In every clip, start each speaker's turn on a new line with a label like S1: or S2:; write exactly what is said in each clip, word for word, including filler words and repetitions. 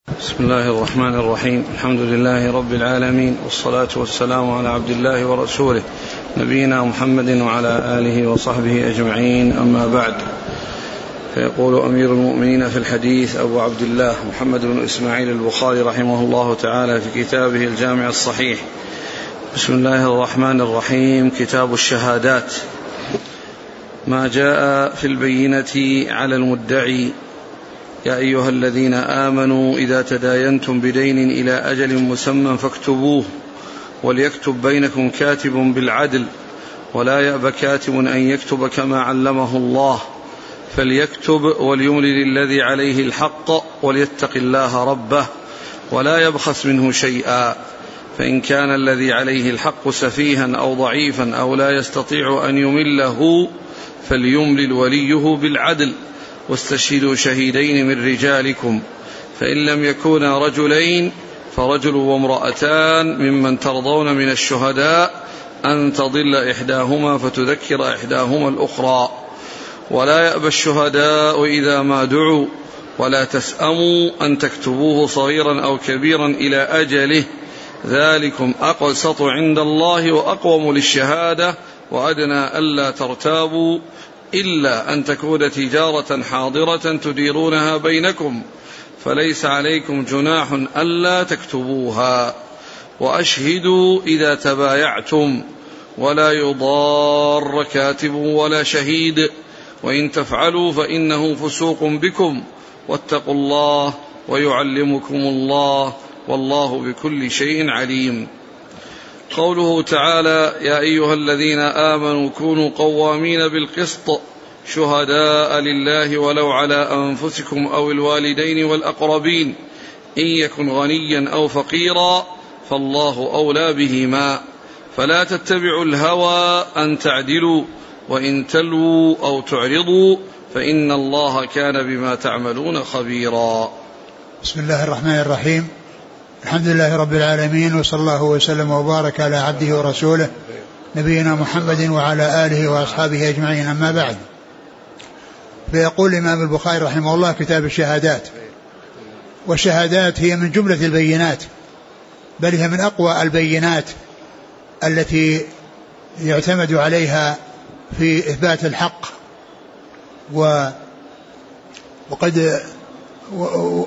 S1: بسم الله الرحمن الرحيم. الحمد لله رب العالمين، والصلاة والسلام على عبد الله ورسوله نبينا محمد وعلى آله وصحبه أجمعين، أما بعد. فيقول أمير المؤمنين في الحديث أبو عبد الله محمد بن إسماعيل البخاري رحمه الله تعالى في كتابه الجامع الصحيح: بسم الله الرحمن الرحيم. كتاب الشهادات. ما جاء في البينة على المدعي: يا أيها الذين آمنوا إذا تداينتم بدين إلى أجل مسمى فاكتبوه، وليكتب بينكم كاتب بالعدل، ولا يأب كاتب أن يكتب كما علمه الله، فليكتب وليملل الذي عليه الحق وليتق الله ربه، ولا يبخس منه شيئا، فإن كان الذي عليه الحق سفيها أو ضعيفا أو لا يستطيع أن يمله فليملل وليه بالعدل، واستشهدوا شهيدين من رجالكم، فإن لم يكونا رجلين فرجل وامرأتان ممن ترضون من الشهداء أن تضل إحداهما فتذكر إحداهما الأخرى، ولا يأبى الشهداء إذا ما دعوا، ولا تسأموا أن تكتبوه صغيرا أو كبيرا إلى أجله، ذلكم أقسط عند الله وأقوم للشهادة، وأدنى ألا ترتابوا، إلا أن تكون تجارة حاضرة تديرونها بينكم، فليس عليكم جناح ألا تكتبوها، وأشهدوا إذا تبايعتم، ولا يضار كاتب ولا شهيد، وإن تفعلوا فإنه فسوق بكم، واتقوا الله ويعلمكم الله، والله بكل شيء عليم. قوله تعالى: يا أيها الذين آمنوا كونوا قوامين بالقسط شهداء لله ولو على أنفسكم أو الوالدين والأقربين، إن يكن غنيا أو فقيرا فالله أولى بهما، فلا تتبعوا الهوى أن تعدلوا، وإن تلووا أو تعرضوا فإن الله كان بما تعملون خبيرا.
S2: بسم الله الرحمن الرحيم. الحمد لله رب العالمين، وصلى الله وسلم وبارك على عبده ورسوله نبينا محمد وعلى آله وأصحابه أجمعين، أما بعد. فيقول الإمام البخاري رحمه الله: كتاب الشهادات. والشهادات هي من جملة البينات، بل هي من أقوى البينات التي يعتمد عليها في إثبات الحق. و وقد و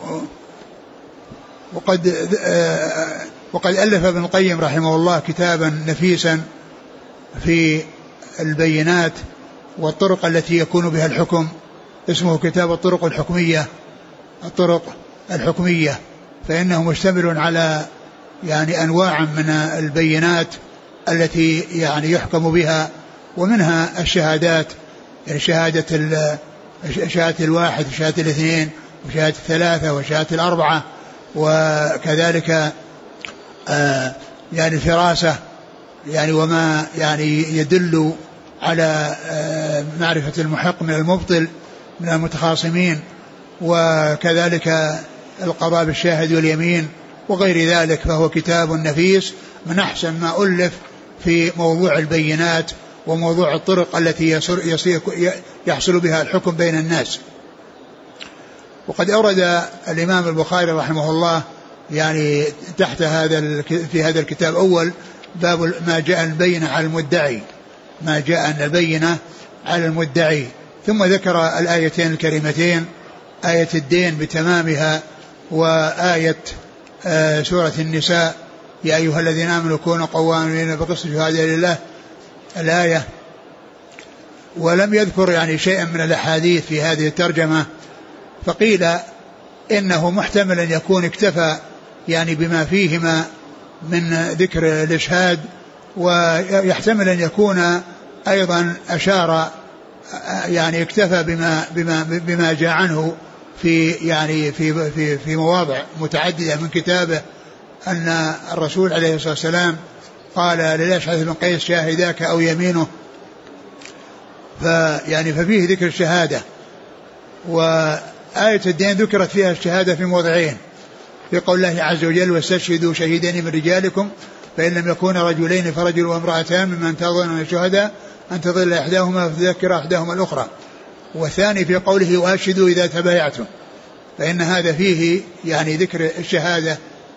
S2: وقد وقد ألف ابن القيم رحمه الله كتابا نفيسا في البينات والطرق التي يكون بها الحكم، اسمه كتاب الطرق الحكمية. الطرق الحكمية فإنه مشتمل على يعني أنواع من البينات التي يعني يحكم بها، ومنها الشهادات، يعني شهادة شهادة الواحد وشهادة الاثنين وشهادة الثلاثة وشهادة الأربعة، وكذلك آه يعني الفراسة، يعني وما يعني يدل على آه معرفة المحق من المبطل من المتخاصمين، وكذلك القضاء بالشاهد واليمين وغير ذلك. فهو كتاب نفيس من أحسن ما ألف في موضوع البينات وموضوع الطرق التي يحصل بها الحكم بين الناس. وقد أورد الإمام البخاري رحمه الله يعني تحت هذا في هذا الكتاب أول باب ما جاء البينة على المدعي، ما جاء البينة على المدعي، ثم ذكر الآيتين الكريمتين: آية الدين بتمامها، وآية آه سورة النساء: يا أيها الذين آمنوا كونوا قوامين بالقسط شهداء لله، الآية. ولم يذكر يعني شيئا من الأحاديث في هذه الترجمة، فقيل إنه محتمل أن يكون اكتفى يعني بما فيهما من ذكر الإشهاد، ويحتمل أن يكون أيضا أشار يعني اكتفى بما بما بما جاء عنه في يعني في في في مواضع متعددة من كتابه، أن الرسول عليه الصلاة والسلام قال للأشعث بن قيس: شاهداك أو يمينه. فيعني ففيه ذكر الشهادة. وآية الدين ذكرت فيها الشهادة في موضعين: في قول الله عز وجل: واستشهدوا شهيدين من رجالكم، فإن لم يكون رجلين فرجل وامرأتان ممن ترضون من الشهداء أن تضل إحداهما فتذكر إحداهما الأخرى. والثاني في قوله: وأشهدوا إذا تبايعتم. فإن هذا فيه يعني ذكر الشهادة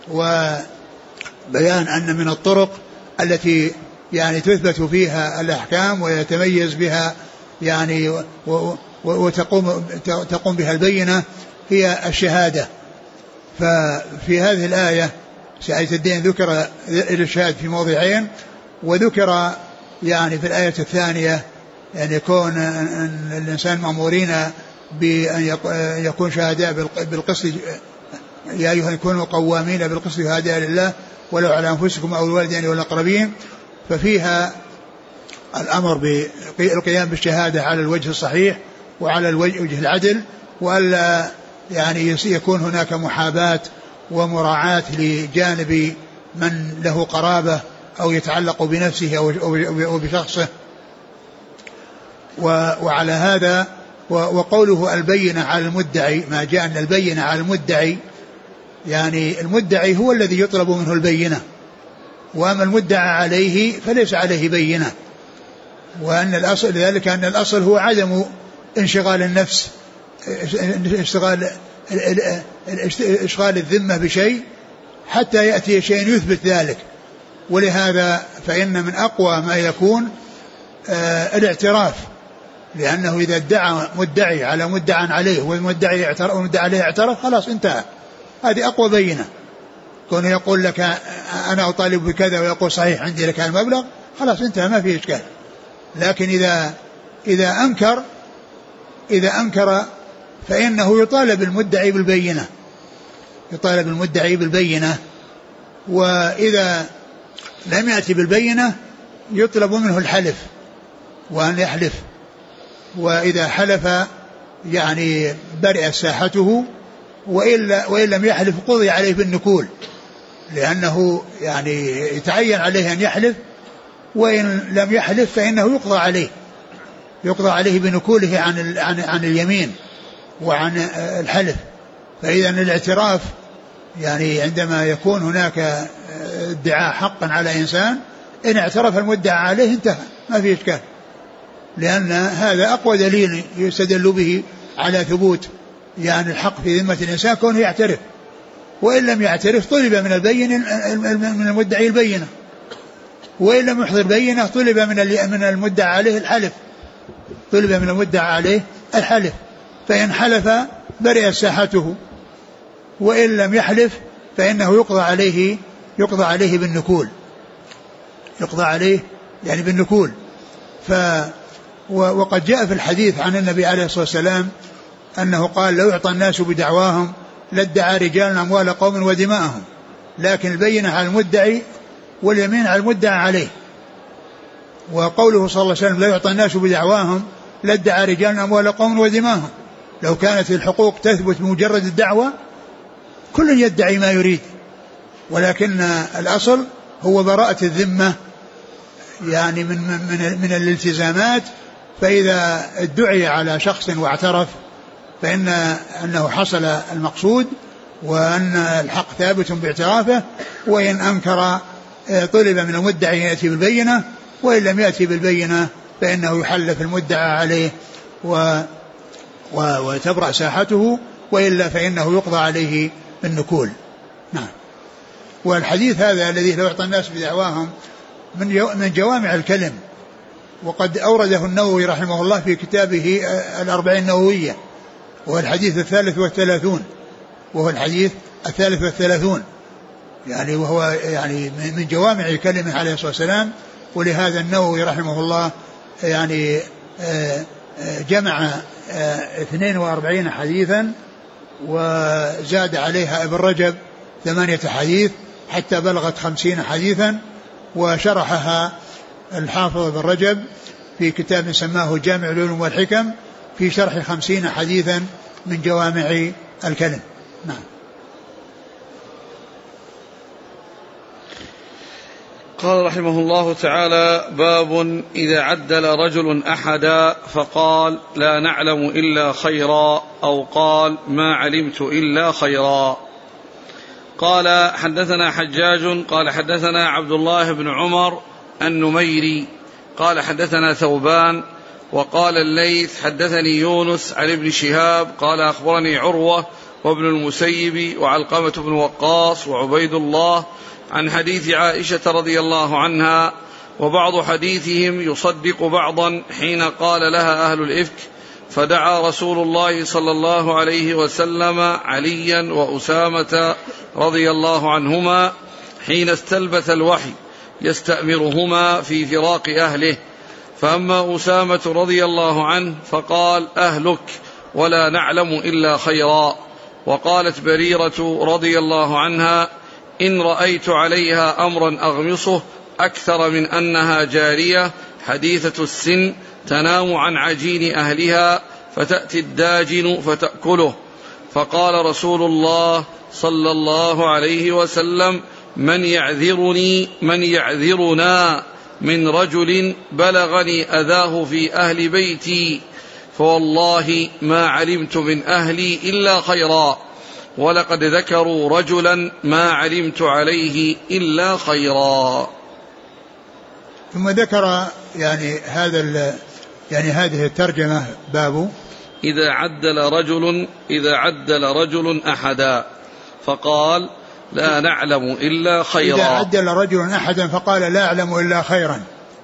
S2: وبيان أن من الطرق التي يعني تثبت فيها الأحكام ويتميز بها يعني وتقوم تقوم بها البينة هي الشهادة. ففي هذه الآية سعيد الدين ذكر الإرشاد في موضعين، وذكر يعني في الآية الثانية يعني يكون الإنسان مأمورين بأن يكون شهداء بالقسط، يا أيها يكونوا قوامين بالقسط شهداء لله ولو على أنفسكم أو الوالدين والأقربين. ففيها الأمر بالقيام بالشهادة على الوجه الصحيح وعلى الوجه العدل، وألا يعني يكون هناك محاباة ومراعاة لجانب من له قرابة أو يتعلق بنفسه أو بشخصه. وعلى هذا وقوله البينة على المدعي، ما جاء أن البينة على المدعي يعني المدعي هو الذي يطلب منه البينة، وأما المدعى عليه فليس عليه بينة. وأن الأصل ذلك أن الأصل هو عدم انشغال النفس، اشتغال اشغال الذمة بشيء حتى يأتي شيء يثبت ذلك. ولهذا فإن من أقوى ما يكون آه الاعتراف، لأنه إذا ادعى مدعي على مدعى عليه والمدعي اعترف ومدعى عليه اعترف خلاص انتهى، هذه أقوى بينة. كونه يقول لك أنا أطالب بكذا ويقول صحيح عندي لك المبلغ، خلاص انتهى ما فيه إشكال. لكن إذا إذا أنكر إذا أنكر فإنه يطالب المدعي بالبينة، يطالب المدعي بالبينة. وإذا لم يأتي بالبينة يطلب منه الحلف وأن يحلف، وإذا حلف يعني برئ ساحته، وإلا وإن لم يحلف قضي عليه بالنكول، لأنه يعني يتعين عليه أن يحلف، وإن لم يحلف فإنه يقضى عليه يقضى عليه بنكوله عن عن عن اليمين وعن الحلف. فإذا الاعتراف يعني عندما يكون هناك ادعاء حقا على إنسان، إن اعترف المدعى عليه انتهى ما في إشكال، لأن هذا أقوى دليل يستدل به على ثبوت يعني الحق في ذمة الإنسان كونه يعترف. وإن لم يعترف طلب من البين من المدعي البينة، وإن لم يحضر بينة طلب من من المدعى عليه الحلف طلب من المدعى عليه الحلف فإن حلف برئ ساحته، وإن لم يحلف فإنه يقضى عليه يقضى عليه بالنكول يقضى عليه يعني بالنكول. ف وقد جاء في الحديث عن النبي عليه الصلاة والسلام أنه قال لو يعطى الناس بدعواهم لادعى رجال أموال قوم ودماءهم، لكن البينة على المدعي واليمين على المدعى عليه. وقوله صلى الله عليه وسلم لا يعطى الناس بدعواهم لادعى رجال أموال قوم ودماءهم، لو كانت الحقوق تثبت بمجرد الدعوة كل يدعي ما يريد، ولكن الأصل هو براءة الذمة يعني من, من, من الالتزامات. فإذا ادعي على شخص واعترف فإن أنه حصل المقصود وأن الحق ثابت باعترافه، وإن أنكر طلب من المدعي يأتي بالبينة، وإن لم يأتي بالبينة فإنه يحلف المدعى عليه و وتبرأ ساحته، وإلا فإنه يقضى عليه بالنكول. نعم. والحديث هذا الذي لو يعطى الناس بدعواهم من من جوامع الكلم، وقد أورده النووي رحمه الله في كتابه الأربعين النووية، وهو الحديث الثالث والثلاثون وهو الحديث الثالث والثلاثون يعني وهو يعني من جوامع كلمه عليه الصلاة والسلام. ولهذا النووي رحمه الله يعني جمع اثنين وأربعين حديثا وزاد عليها ابن رجب ثمانية حديث حتى بلغت خمسين حديثا، وشرحها الحافظ ابن رجب في كتاب سماه جامع العلوم والحكم في شرح خمسين حديثا من جوامع الكلم. نعم.
S1: قال رحمه الله تعالى: باب إذا عدل رجل أحدا فقال لا نعلم إلا خيرا، أو قال ما علمت إلا خيرا. قال: حدثنا حجاج قال حدثنا عبد الله بن عمر النميري قال حدثنا ثوبان وقال الليث حدثني يونس عن ابن شهاب قال أخبرني عروة وابن المسيب وعلقمة بن وقاص وعبيد الله عن حديث عائشة رضي الله عنها، وبعض حديثهم يصدق بعضا حين قال لها أهل الإفك فدعا رسول الله صلى الله عليه وسلم عليا وأسامة رضي الله عنهما حين استلبث الوحي يستأمرهما في فراق أهله، فأما أسامة رضي الله عنه فقال أهلك ولا نعلم إلا خيرا. وقالت بريرة رضي الله عنها إن رأيت عليها أمرا أغمصه أكثر من أنها جارية حديثة السن تنام عن عجين أهلها فتأتي الداجن فتأكله. فقال رسول الله صلى الله عليه وسلم من يعذرني من يعذرنا من رجل بلغني أذاه في أهل بيتي، فوالله ما علمت من أهلي إلا خيرا، ولقد ذكروا رجلا ما علمت عليه إلا خيرا.
S2: ثم ذكر يعني هذا يعني هذه الترجمة باب
S1: إذا عدل رجل إذا عدل رجل أحدا فقال لا نعلم إلا خيرا.
S2: إذا عدل رجل أحدا فقال لا أعلم إلا خيرا.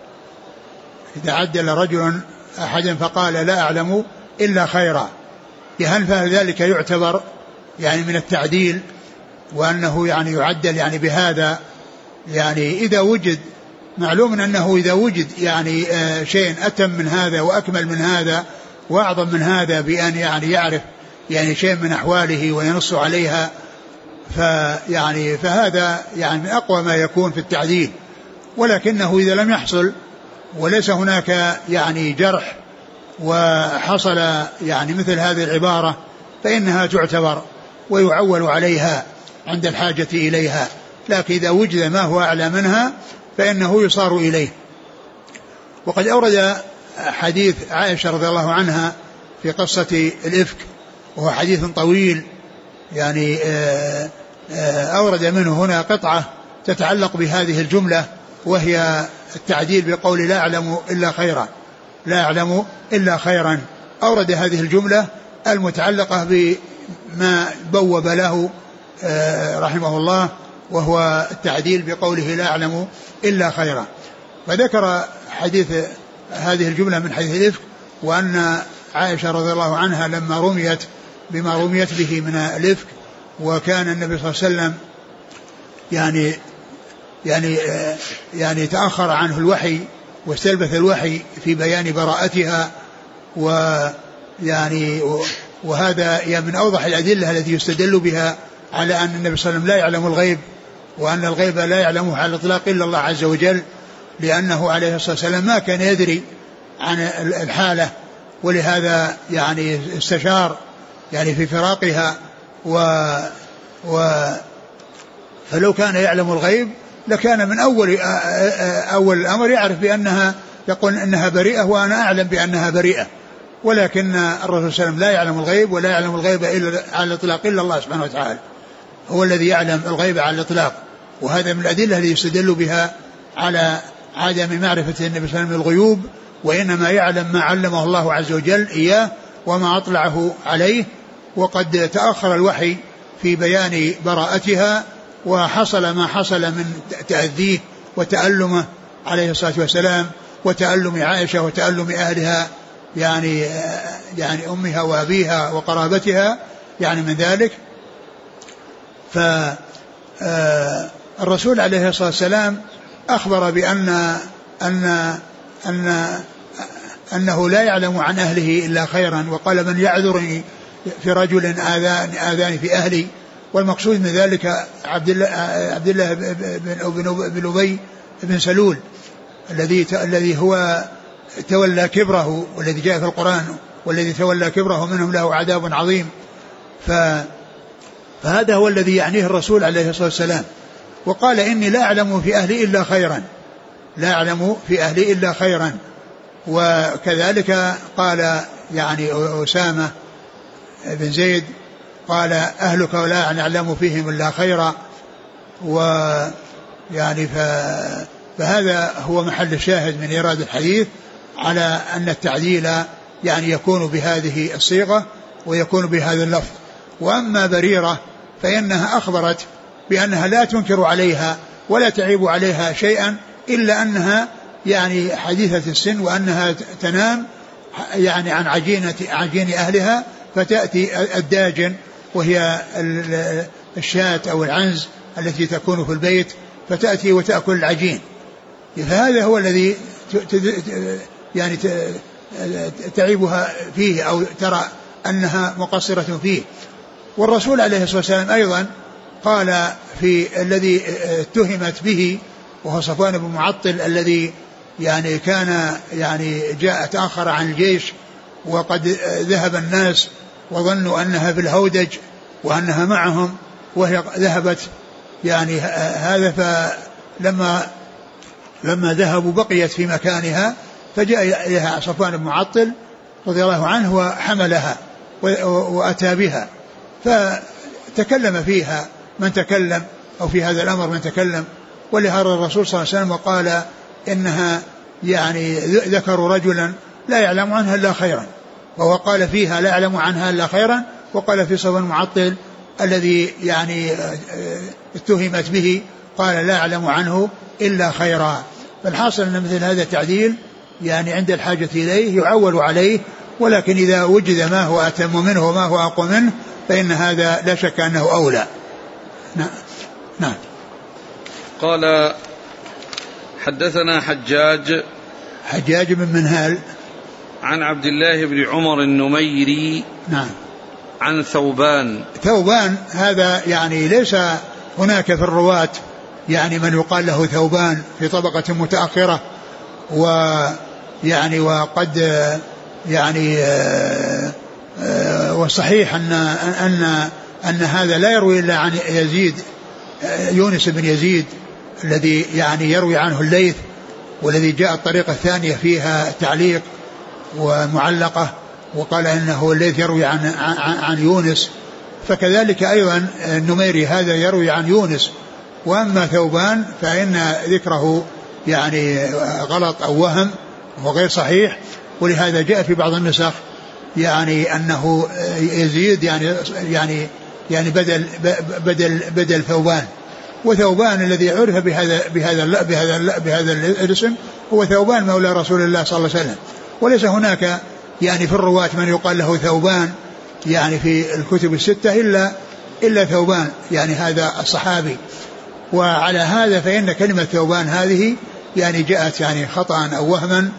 S2: إذا عدل رجل أحدا فقال لا أعلم إلا خيرا، هل فذلك يعتبر يعني من التعديل، وأنه يعني يعدل يعني بهذا، يعني إذا وجد معلوم أنه إذا وجد يعني شيء أتم من هذا وأكمل من هذا وأعظم من هذا بأن يعني يعرف يعني شيء من أحواله وينص عليها، فيعني فهذا يعني من أقوى ما يكون في التعديل. ولكنه إذا لم يحصل وليس هناك يعني جرح وحصل يعني مثل هذه العبارة فإنها تعتبر ويعول عليها عند الحاجة إليها، لكن إذا وجد ما هو أعلى منها فإنه يصار إليه. وقد أورد حديث عائشة رضي الله عنها في قصة الإفك وهو حديث طويل، يعني أورد منه هنا قطعة تتعلق بهذه الجملة، وهي التعديل بقول لا أعلم إلا خيرا، لا أعلم إلا خيرا. أورد هذه الجملة المتعلقة بما بوب له رحمه الله، وهو التعديل بقوله لا أعلم إلا خيرا. فذكر حديث هذه الجملة من حديث الإفك، وأن عائشة رضي الله عنها لما رميت بما رميت به من الإفك، وكان النبي صلى الله عليه وسلم يعني يعني يعني تأخر عنه الوحي واستلبث الوحي في بيان براءتها، ويعني وهذا يعني من أوضح الأدلة التي يستدل بها على أن النبي صلى الله عليه وسلم لا يعلم الغيب، وأن الغيب لا يعلمه على الإطلاق إلا الله عز وجل، لأنه عليه الصلاة والسلام ما كان يدري عن الحالة، ولهذا يعني استشار يعني في فراقها، و, و فلو كان يعلم الغيب لكان من أول أول الأمر يعرف بأنها يقول أنها بريئة وأنا أعلم بأنها بريئة، ولكن الرسول صلى الله عليه وسلم لا يعلم الغيب، ولا يعلم الغيب إلا على الإطلاق إلا الله سبحانه وتعالى، هو الذي يعلم الغيب على الإطلاق. وهذا من الأدلة التي يستدل بها على عدم معرفة النبي صلى الله عليه وسلم الغيوب، وإنما يعلم ما علمه الله عز وجل إياه وما أطلعه عليه. وقد تأخر الوحي في بيان براءتها، وحصل ما حصل من تأذيه وتألمه عليه الصلاة والسلام، وتألم عائشة وتألم أهلها يعني يعني أمها وأبيها وقرابتها يعني من ذلك. فالرسول عليه الصلاة والسلام أخبر بأن أن أن أنه لا يعلم عن أهله إلا خيرا، وقال من يعذرني في رجل آذان آذاني في أهلي، والمقصود من ذلك عبد الله عبد الله بن أبي بن سلول الذي الذي هو تولى كبره، والذي جاء في القرآن والذي تولى كبره منهم له عذاب عظيم. فهذا هو الذي يعنيه الرسول عليه الصلاة والسلام، وقال إني لا أعلم في أهلي إلا خيرا، لا أعلم في أهلي إلا خيرا. وكذلك قال يعني أسامة بن زيد قال أهلك ولا نعلم فيهم إلا خيرا. ويعني فهذا هو محل الشاهد من إيراد الحديث على أن التعديل يعني يكون بهذه الصيغة ويكون بهذا اللفظ. وأما بريرة فإنها أخبرت بأنها لا تنكر عليها ولا تعيب عليها شيئا إلا أنها يعني حديثة السن وأنها تنام يعني عن عجينة عجين أهلها فتأتي الداجن وهي الشاة أو العنز التي تكون في البيت فتأتي وتأكل العجين. فهذا هو الذي يعني تعيبها فيه أو ترى أنها مقصرة فيه. والرسول عليه الصلاة والسلام أيضا قال في الذي اتهمت به وهو صفوان بن معطل الذي يعني كان يعني جاء تأخر عن الجيش وقد ذهب الناس وظنوا أنها في الهودج وأنها معهم وهي ذهبت يعني هذا فلما لما ذهبوا بقيت في مكانها فجاء إليها صفوان بن معطل رضي الله عنه وحملها وأتى بها فتكلم فيها من تكلم أو في هذا الأمر من تكلم. ولهذا الرسول صلى الله عليه وسلم وقال إنها يعني ذكروا رجلا لا يعلم عنها إلا خيرا وهو قال فيها لا يعلم عنها إلا خيرا وقال في صفوان معطل الذي يعني اتهمت به قال لا يعلم عنه إلا خيرا. فالحاصل أن مثل هذا التعديل يعني عند الحاجة إليه يعول عليه ولكن إذا وجد ما هو أتم منه وما هو أقوى منه فإن هذا لا شك أنه أولى. نعم. نعم.
S1: قال حدثنا حجاج
S2: حجاج بن منهال
S1: عن عبد الله بن عمر النميري
S2: نعم
S1: عن ثوبان.
S2: ثوبان هذا يعني ليس هناك في الرواة يعني من يقال له ثوبان في طبقة متأخرة ويعني وقد يعني والصحيح أن أن أن هذا لا يروي إلا عن يزيد يونس بن يزيد الذي يعني يروي عنه الليث والذي جاء الطريقة الثانية فيها تعليق ومعلقة وقال إنه الليث يروي عن, عن, عن يونس. فكذلك أيضا النميري هذا يروي عن يونس. وأما ثوبان فإن ذكره يعني غلط أو وهم وغير صحيح ولهذا جاء في بعض النسخ يعني أنه يزيد يعني يعني يعني بدل بدل بدل ثوبان. وثوبان الذي عرف بهذا بهذا بهذا بهذا الاسم هو ثوبان مولى رسول الله صلى الله عليه وسلم. وليس هناك يعني في الرواة من يقال له ثوبان يعني في الكتب الستة إلا إلا ثوبان يعني هذا الصحابي. وعلى هذا فإن كلمة ثوبان هذه يعني جاءت يعني خطأ أو وهما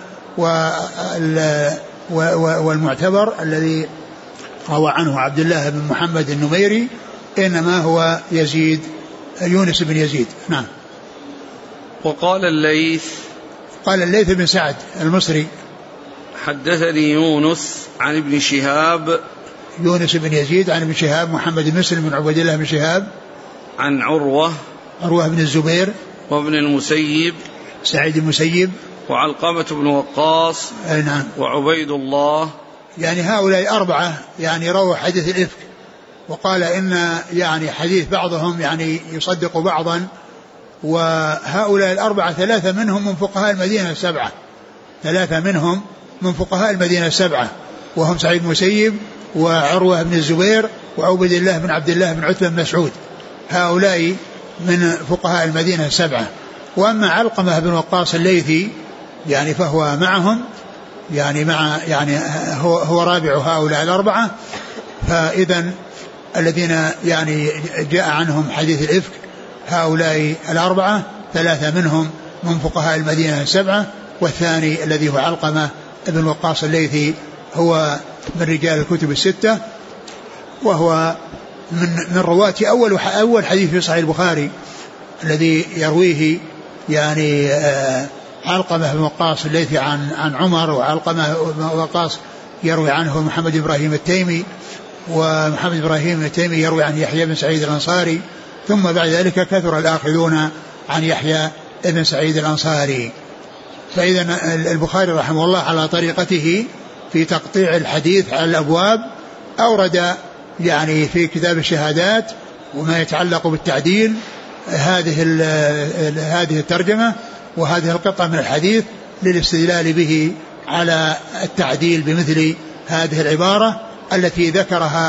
S2: والمعتبر الذي روى عنه عبد الله بن محمد النميري إنما هو يزيد يونس بن يزيد. نعم.
S1: وقال الليث
S2: قال الليث بن سعد المصري
S1: حدثني يونس عن ابن شهاب
S2: يونس بن يزيد عن ابن شهاب محمد بن مسلم بن عبد الله بن شهاب
S1: عن عروة
S2: عروة بن الزبير
S1: وابن المسيب
S2: سعيد المسيب
S1: وعلقمة بن وقاص
S2: نعم
S1: وعبيد الله.
S2: يعني هؤلاء أربعة يعني رووا حديث الإفك. وقال إن يعني حديث بعضهم يعني يصدق بعضا. وهؤلاء الأربعة ثلاثة منهم من فقهاء المدينة السبعة ثلاثة منهم من فقهاء المدينة السبعة وهم سعيد المسيب وعروة بن الزبير وعبيد الله بن عبد الله بن عتبة بن مسعود. هؤلاء من فقهاء المدينة السبعة. وأما علقمة بن وقاص الليثي يعني فهو معهم يعني مع يعني هو, هو رابع هؤلاء الأربعة. فإذا الذين يعني جاء عنهم حديث الإفك هؤلاء الأربعة ثلاثة منهم من فقهاء المدينة السبعة والثاني الذي هو علقمة بن وقاص الليثي هو من رجال الكتب الستة وهو من من رواة أول أول حديث في صحيح البخاري الذي يرويه يعني علقمة بن وقاص الليثي عن عن عمر. وعلقمة بن وقاص يروي عنه محمد إبراهيم التيمي ومحمد إبراهيم التيمي يروي عن يحيى بن سعيد الأنصاري. ثم بعد ذلك كثر الآخذون عن يحيى بن سعيد الأنصاري. فإذا البخاري رحمه الله على طريقته في تقطيع الحديث على الأبواب أورد يعني في كتاب الشهادات وما يتعلق بالتعديل هذه هذه الترجمة وهذه القطعة من الحديث للاستدلال به على التعديل بمثل هذه العبارة التي ذكرها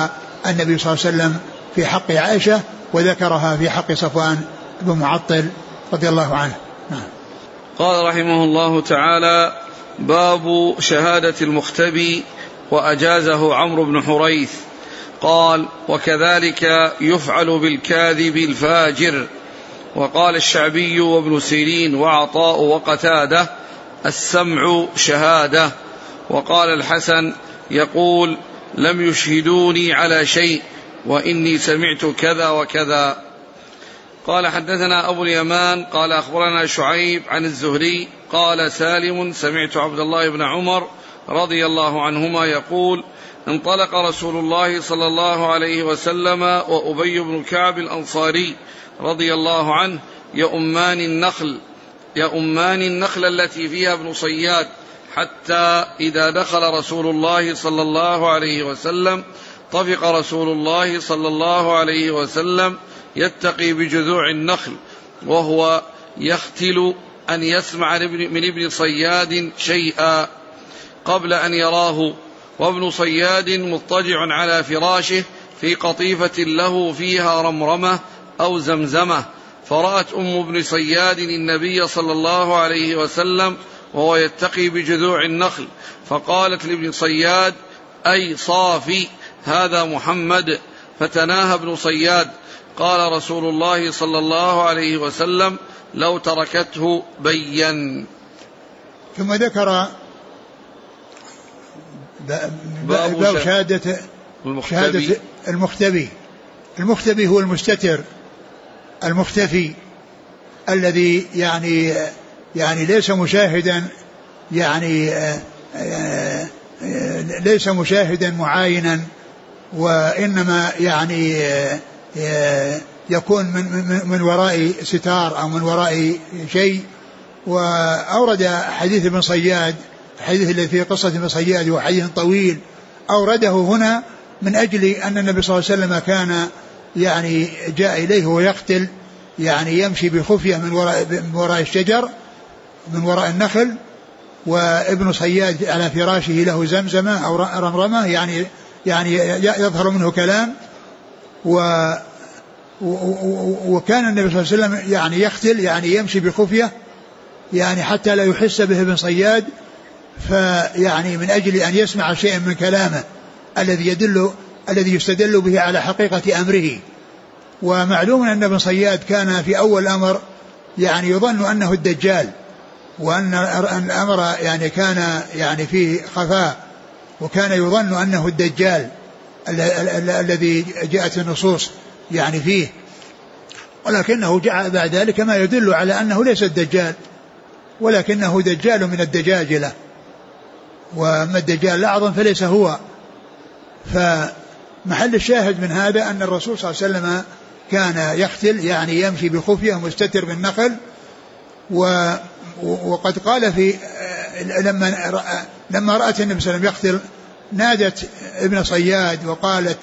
S2: النبي صلى الله عليه وسلم في حق عائشة وذكرها في حق صفوان بن معطل رضي الله عنه. نعم.
S1: قال رحمه الله تعالى: باب شهادة المختبي وأجازه عمرو بن حريث. قال: وكذلك يفعل بالكاذب الفاجر. وقال الشعبي وابن سيرين وعطاء وقتادة: السمع شهادة. وقال الحسن يقول: لم يشهدوني على شيء وإني سمعت كذا وكذا. قال: حدثنا أبو اليمان قال أخبرنا شعيب عن الزهري قال: سالم سمعت عبد الله بن عمر رضي الله عنهما يقول: انطلق رسول الله صلى الله عليه وسلم وأبي بن كعب الأنصاري رضي الله عنه يؤمان النخل يؤمان النخل التي فيها ابن صياد، حتى إذا دخل رسول الله صلى الله عليه وسلم طفق رسول الله صلى الله عليه وسلم يتقي بجذوع النخل وهو يختل أن يسمع من ابن صياد شيئا قبل أن يراه، وابن صياد مضطجع على فراشه في قطيفة له فيها رمرمة أو زمزمة، فرأت أم ابن صياد النبي صلى الله عليه وسلم وهو يتقي بجذوع النخل، فقالت لابن صياد: أي صافي، هذا محمد. فتناهى ابن صياد. قال رسول الله صلى الله عليه وسلم: لو تركته بين.
S2: ثم ذكر باب شهادة المختبي. المختبي المختبي هو المستتر المختفي الذي يعني يعني ليس مشاهدا يعني ليس مشاهدا معاينا، وإنما يعني يكون من من وراء ستار أو من وراء شيء. وأورد حديث ابن صياد، الحديث الذي في قصة ابن صياد هو حديث طويل، أورده هنا من أجل أن النبي صلى الله عليه وسلم كان يعني جاء إليه ويقتل، يعني يمشي بخفية من وراء من وراء الشجر من وراء النخل، وابن صياد على فراشه له زمزمة أو رمرمة، يعني يعني يظهر منه كلام. و وكان النبي صلى الله عليه وسلم يعني يختل، يعني يمشي بخفية، يعني حتى لا يحس به ابن صياد، فيعني من أجل أن يسمع شيئا من كلامه الذي يدل الذي يستدل به على حقيقة أمره. ومعلوم أن ابن صياد كان في أول الأمر يعني يظن أنه الدجال، وأن الأمر يعني كان يعني فيه خفاء، وكان يظن أنه الدجال الذي جاءت النصوص يعني فيه، ولكنه جاء بعد ذلك ما يدل على أنه ليس الدجال، ولكنه دجال من الدجاجلة، وأما الدجال الأعظم فليس هو. فمحل الشاهد من هذا أن الرسول صلى الله عليه وسلم كان يختل، يعني يمشي بخفية مستتر بالنخل. و وقد قال في لما لما رأت النبي صلى الله عليه وسلم يختل نادت ابن صياد وقالت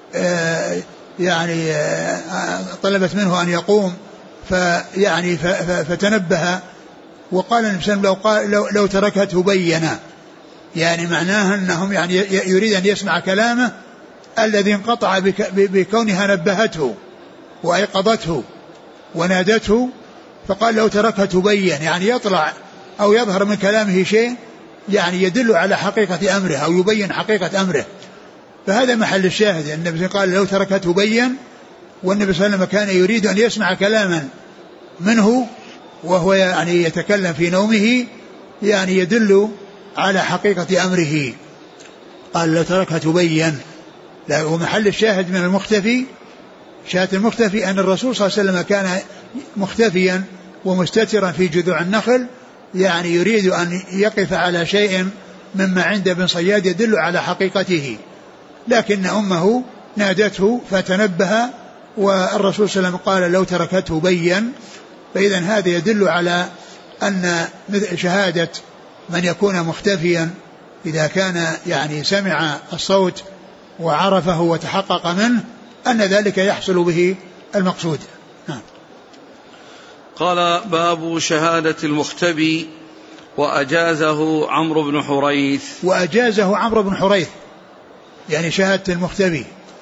S2: يعني طلبت منه أن يقوم، فيعني فتنبه، وقال النبي صلى الله عليه وسلم لو, لو تركته بينا، يعني معناها أنهم يعني يريد أن يسمع كلامه الذي انقطع بكونها نبهته وأيقظته ونادته، فقال لو تركته بين، يعني يطلع أو يظهر من كلامه شيء يعني يدل على حقيقة أمره أو يبين حقيقة أمره. فهذا محل الشاهد، النبي قال لو تركته بين، والنبي صلى الله عليه وسلم كان يريد أن يسمع كلاما منه وهو يعني يتكلم في نومه، يعني يدل على حقيقة أمره. قال لو تركته بين. ومحل الشاهد من المختفي، شاهد المختفي أن الرسول صلى الله عليه وسلم كان مختفيا ومستترا في جذوع النخل، يعني يريد أن يقف على شيء مما عند ابن صياد يدل على حقيقته، لكن أمه نادته فتنبه، والرسول صلى الله عليه وسلم قال لو تركته بين. فإذا هذا يدل على أن شهادة من يكون مختفيا إذا كان يعني سمع الصوت وعرفه وتحقق منه أن ذلك يحصل به المقصود. نعم.
S1: قال باب شهادة المختبي وأجازه عمرو بن حريث.
S2: وأجازه عمرو بن حريث، يعني شهادة المختبي،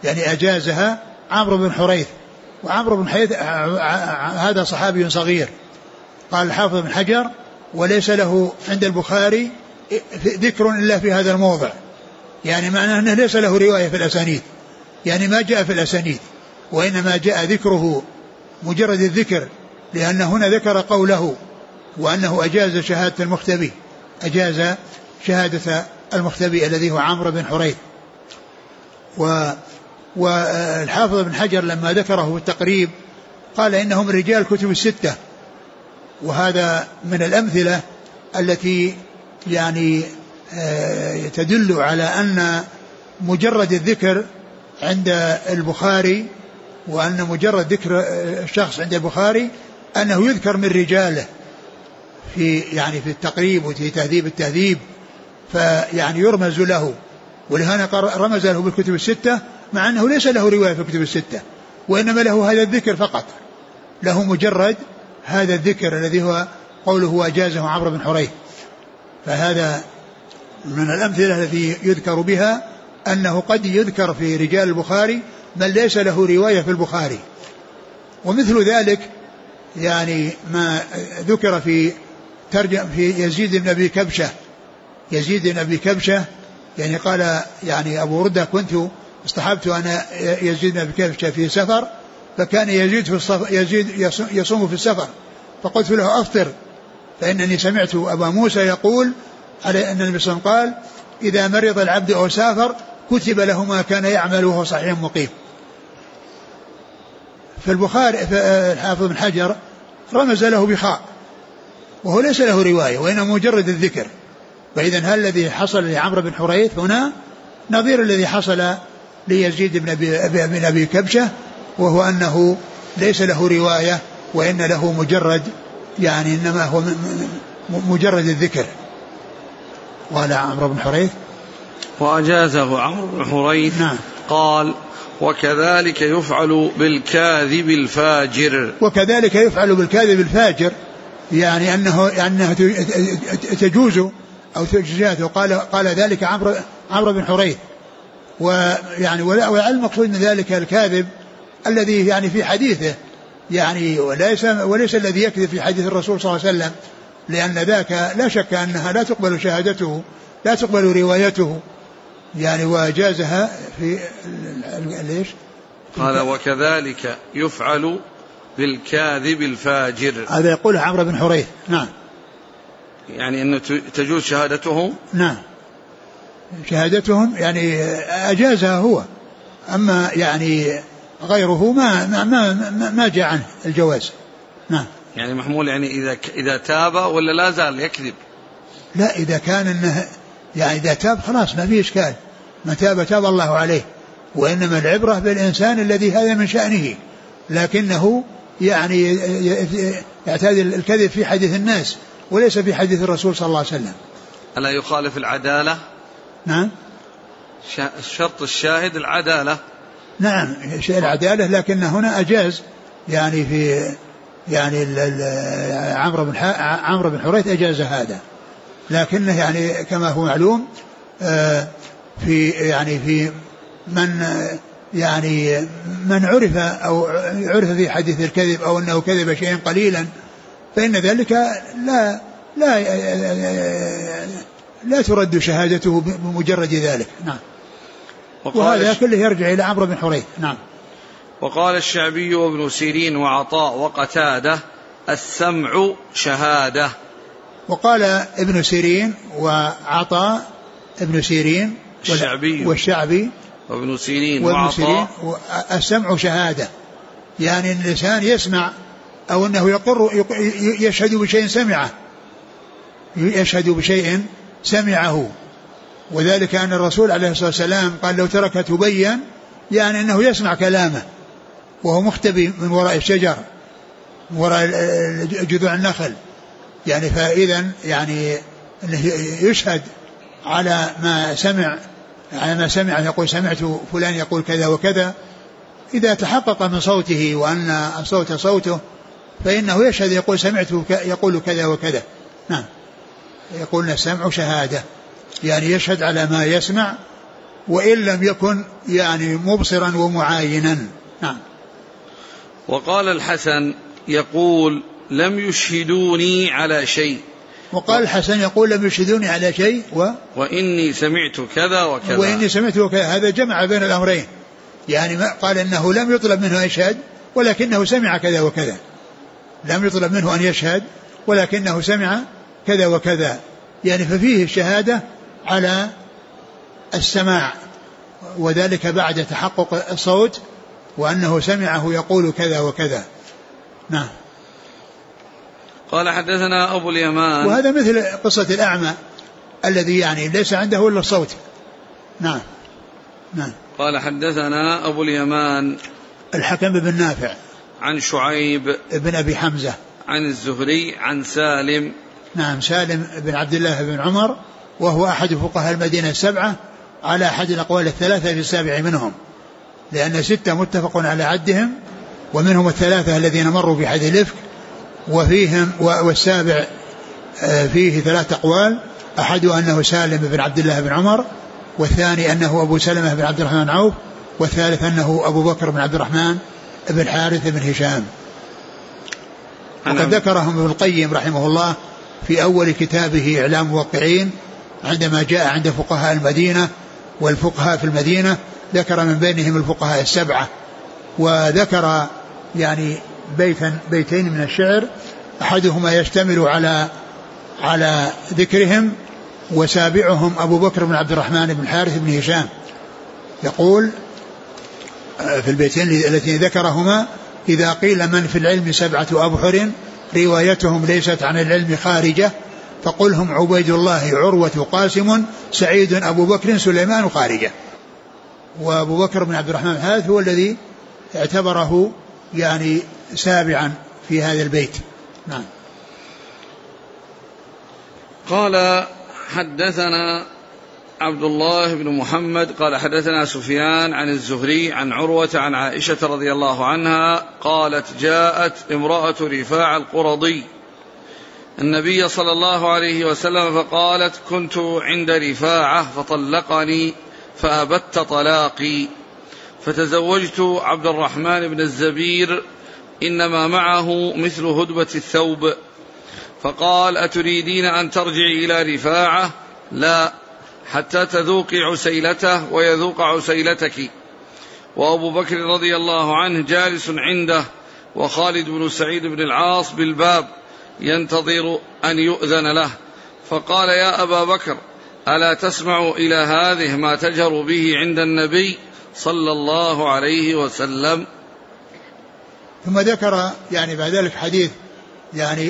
S2: يعني أجازها عمرو بن حريث. وعمرو بن حريث هذا صحابي صغير. قال الحافظ بن حجر وليس له عند البخاري ذكر إلا في هذا الموضع، يعني معناه أنه ليس له رواية في الأسانيد، يعني ما جاء في الأسانيد، وإنما جاء ذكره مجرد الذكر، لأن هنا ذكر قوله وأنه أجاز شهادة المختبي، أجاز شهادة المختبي الذي هو عمرو بن حريث. و والحافظ بن حجر لما ذكره في التقريب قال إنهم رجال كتب الستة، وهذا من الأمثلة التي يعني تدل على أن مجرد الذكر عند البخاري، وأن مجرد ذكر الشخص عند البخاري أنه يذكر من رجاله في يعني في التقريب وفي تهذيب التهذيب، فيعني يرمز له، ولهنا رمز له بالكتب الستة مع أنه ليس له رواية في الكتب الستة، وإنما له هذا الذكر فقط، له مجرد هذا الذكر الذي هو قوله وأجازه عمرو بن حريث. فهذا من الأمثلة التي يذكر بها أنه قد يذكر في رجال البخاري من ليس له رواية في البخاري. ومثل ذلك يعني ما ذكر في ترجم في يزيد بن أبي كبشة. يزيد بن أبي كبشة يعني قال يعني أبو ردة كنت اصطحبت أنا يزيد بن أبي كبشة في سفر، فكان يزيد في الصف يزيد يصوم في السفر، فقلت له أفطر، فإنني سمعت أبا موسى يقول على أن النبي صلى الله عليه وسلم قال إذا مرض العبد أو سافر كتب له ما كان يعمل وهو صحيح مقيم. في البخاري الحافظ بن حجر رمز له بخاء، وهو ليس له رواية وإنما مجرد الذكر. فإذا هل الذي حصل لعمرو بن حريث هنا نظير الذي حصل ليزيد بن أبي, بن أبي كبشة، وهو أنه ليس له رواية وإن له مجرد يعني إنما هو مجرد الذكر. قال عمرو بن حريث
S1: وأجازه عمرو بن حريث.
S2: نعم.
S1: قال وكذلك يفعل بالكاذب الفاجر.
S2: وكذلك يفعل بالكاذب الفاجر، يعني أنه أنها تجوز أو تجاز. قال قال ذلك عمرو عمرو بن حريث. ويعني ولا المقصود من ذلك الكاذب الذي يعني في حديثه، يعني وليس وليس الذي يكذب في حديث الرسول صلى الله عليه وسلم، لأن ذاك لا شك أنها لا تقبل شهادته لا تقبل روايته، يعني وجازها في ليش؟
S1: قال وكذلك يفعل بالكاذب الفاجر.
S2: هذا يقول عمرو بن حريث. نعم.
S1: يعني أنه تجوز شهادتهم.
S2: نعم شهادتهم يعني أجازها هو، أما يعني غيره ما ما ما, ما جاء عنه الجواز. نعم.
S1: يعني محمول يعني إذا إذا تاب ولا لا زال يكذب؟
S2: لا إذا كان إنه يعني إذا تاب خلاص ما فيه إشكال، ما تاب تاب الله عليه، وإنما العبرة بالإنسان الذي هذا من شأنه، لكنه يعني يعتاد الكذب في حديث الناس وليس في حديث الرسول صلى الله عليه وسلم.
S1: ألا يخالف العدالة؟
S2: نعم.
S1: شرط الشاهد العدالة.
S2: نعم شيء العدالة، لكن هنا أجاز يعني في يعني عمرو بن عمرو بن حريث أجاز هذا، لكنه يعني كما هو معلوم في يعني في من يعني من عرف أو عرف في حديث الكذب أو أنه كذب شيئا قليلا فإن ذلك لا لا لا ترد شهادته بمجرد ذلك. نعم. وهذا كله يرجع إلى عمرو بن حريث. نعم.
S1: وقال الشعبي وابن سيرين وعطاء وقتادة السمع شهادة.
S2: وقال ابن سيرين وعطاء ابن سيرين
S1: والشعبي
S2: والشعبي
S1: وابن سيرين وعطاء
S2: السمع شهادة، يعني الإنسان يسمع أو أنه يقر يشهد بشيء سمعه يشهد بشيء سمعه وذلك أن الرسول عليه الصلاة والسلام قال لو ترك تبين، يعني أنه يسمع كلامه وهو مختبي من وراء الشجر من وراء جذوع النخل، يعني فإذا يعني يشهد على ما سمع على ما سمع يقول سمعت فلان يقول كذا وكذا، إذا تحقق من صوته وأن الصوت صوته فإنه يشهد يقول سمعت يقول كذا وكذا. نعم. يقولنا السمع شهادة، يعني يشهد على ما يسمع وإن لم يكن يعني مبصرا ومعاينا. نعم.
S1: وقال الحسن يقول لم يشهدوني على شيء.
S2: وقال الحسن يقول لم يشهدوني على شيء و
S1: وإني سمعت كذا وكذا.
S2: وإني سمعت كذا. هذا جمع بين الأمرين، يعني ما قال إنه لم يطلب منه أن يشهد ولكنه سمع كذا وكذا، لم يطلب منه أن يشهد ولكنه سمع كذا وكذا، يعني ففيه الشهادة على السماع، وذلك بعد تحقق الصوت وأنه سمعه يقول كذا وكذا. نعم.
S1: قال حدثنا أبو اليمان.
S2: وهذا مثل قصة الأعمى الذي يعني ليس عنده إلا الصوت. نعم. نعم.
S1: قال حدثنا أبو اليمان
S2: الحكم بن نافع
S1: عن شعيب
S2: بن أبي حمزة
S1: عن الزهري عن سالم.
S2: نعم. سالم بن عبد الله بن عمر، وهو أحد فقهاء المدينة السبعة على أحد الأقوال الثلاثة في السابع منهم، لأن ستة متفق على عدهم، ومنهم الثلاثة الذين مروا في حديث الإفك، وفيهم والسابع فيه ثلاث أقوال، أحدها أنه سالم بن عبد الله بن عمر، والثاني أنه أبو سلمة بن عبد الرحمن عوف، والثالث أنه أبو بكر بن عبد الرحمن بن حارث بن هشام. وقد ذكرهم ابن القيم رحمه الله في أول كتابه إعلام الموقعين عندما جاء عند فقهاء المدينة والفقهاء في المدينة، ذكر من بينهم الفقهاء السبعة، وذكر يعني بيتا بيتين من الشعر، أحدهما يشتمل على على ذكرهم، وسابعهم أبو بكر بن عبد الرحمن بن حارث بن هشام، يقول في البيتين التي ذكرهما: إذا قيل من في العلم سبعة أبحر روايتهم ليست عن العلم خارجة، فقلهم عبيد الله عروة قاسم سعيد أبو بكر سليمان خارجة. وأبو بكر بن عبد الرحمن هذا هو الذي اعتبره يعني سابعا في هذا البيت. نعم.
S1: قال حدثنا عبد الله بن محمد قال حدثنا سفيان عن الزهري عن عروة عن عائشة رضي الله عنها قالت: جاءت امرأة رفاع القرضي النبي صلى الله عليه وسلم فقالت: كنت عند رفاعة فطلقني فأبت طلاقي، فتزوجت عبد الرحمن بن الزبير إنما معه مثل هدبة الثوب، فقال: أتريدين أن ترجعي إلى رفاعة؟ لا، حتى تذوقي عسيلته ويذوق عسيلتك. وأبو بكر رضي الله عنه جالس عنده، وخالد بن سعيد بن العاص بالباب ينتظر أن يؤذن له، فقال: يا أبا بكر، ألا تسمع إلى هذه ما تجهر به عند النبي صلى الله عليه وسلم؟
S2: ثم ذكر يعني بعد ذلك حديث يعني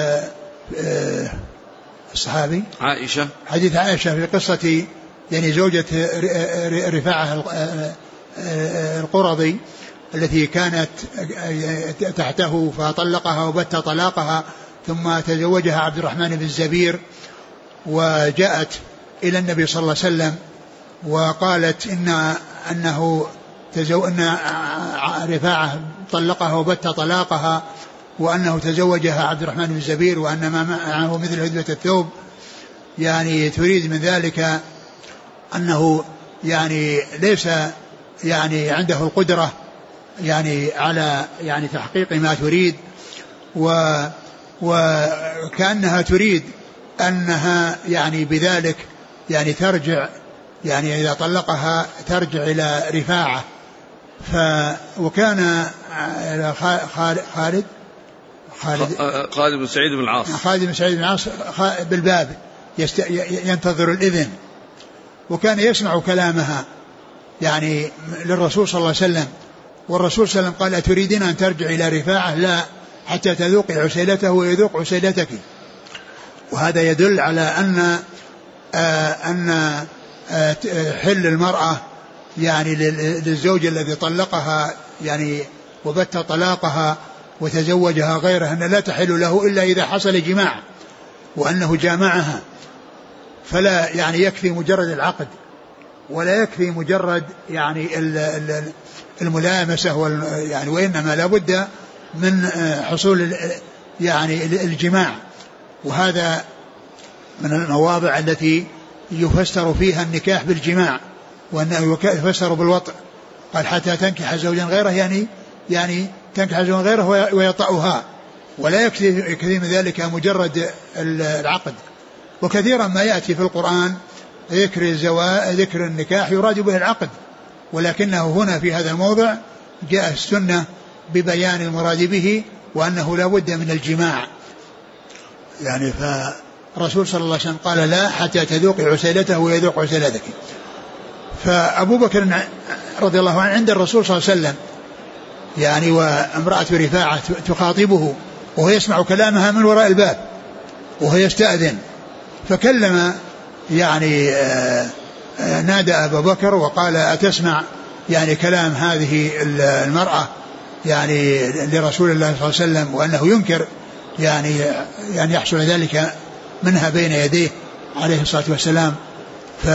S2: الصحابي
S1: عائشة،
S2: حديث عائشة في قصة يعني زوجة رفاعة القرظي التي كانت تحته فطلقها وبت طلاقها، ثم تزوجها عبد الرحمن بن الزبير، وجاءت إلى النبي صلى الله عليه وسلم وقالت إن أنه تزو أن رفاعة طلقها وبت طلاقها، وأنه تزوجها عبد الرحمن بن الزبير، وأن ما معه مثل هدبة الثوب، يعني تريد من ذلك أنه يعني ليس يعني عنده القدرة يعني على يعني تحقيق ما تريد، و وكأنها تريد أنها يعني بذلك يعني ترجع، يعني إذا طلقها ترجع إلى رفاعة. ف وكان خالد خالد
S1: خالد بن سعيد بن العاص
S2: خالد بن سعيد بن العاص بالباب يست... ينتظر الإذن، وكان يسمع كلامها يعني للرسول صلى الله عليه وسلم، والرسول صلى الله عليه وسلم قال: أتريدين أن ترجع إلى رفاعة؟ لا، حتى تذوقي عسيلته ويذوق عسيلتك. وهذا يدل على أن آه أن آه حل المرأة يعني للزوج الذي طلقها يعني وبت طلاقها وتزوجها غيرها، أن لا تحل له إلا إذا حصل جماع وأنه جامعها، فلا يعني يكفي مجرد العقد، ولا يكفي مجرد يعني الملامسة يعني، وإنما لا بد من حصول يعني الجماع. وهذا من المواضع التي يفسر فيها النكاح بالجماع، وأنه يفسر بالوطء، قال حتى تنكح زوجا غيره يعني يعني تنكح زوجا غيره ويطأها، ولا يكفي من ذلك مجرد العقد. وكثيرا ما يأتي في القرآن ذكر الزواج ذكر النكاح يراد به العقد، ولكنه هنا في هذا الموضع جاء السنة ببيان المراد به وأنه لا بد من الجماع. يعني فالرسول صلى الله عليه وسلم قال لا حتى تذوق عسيلته ويذوق عسيلتك. فأبو بكر رضي الله عنه عند الرسول صلى الله عليه وسلم يعني وامرأة رفاعة تخاطبه وهو يسمع كلامها من وراء الباب وهو يستأذن، فكلم يعني نادى أبا بكر وقال أتسمع يعني كلام هذه المرأة يعني لرسول الله صلى الله عليه وسلم، وأنه ينكر يعني يعني يحصل ذلك منها بين يديه عليه الصلاة والسلام. ف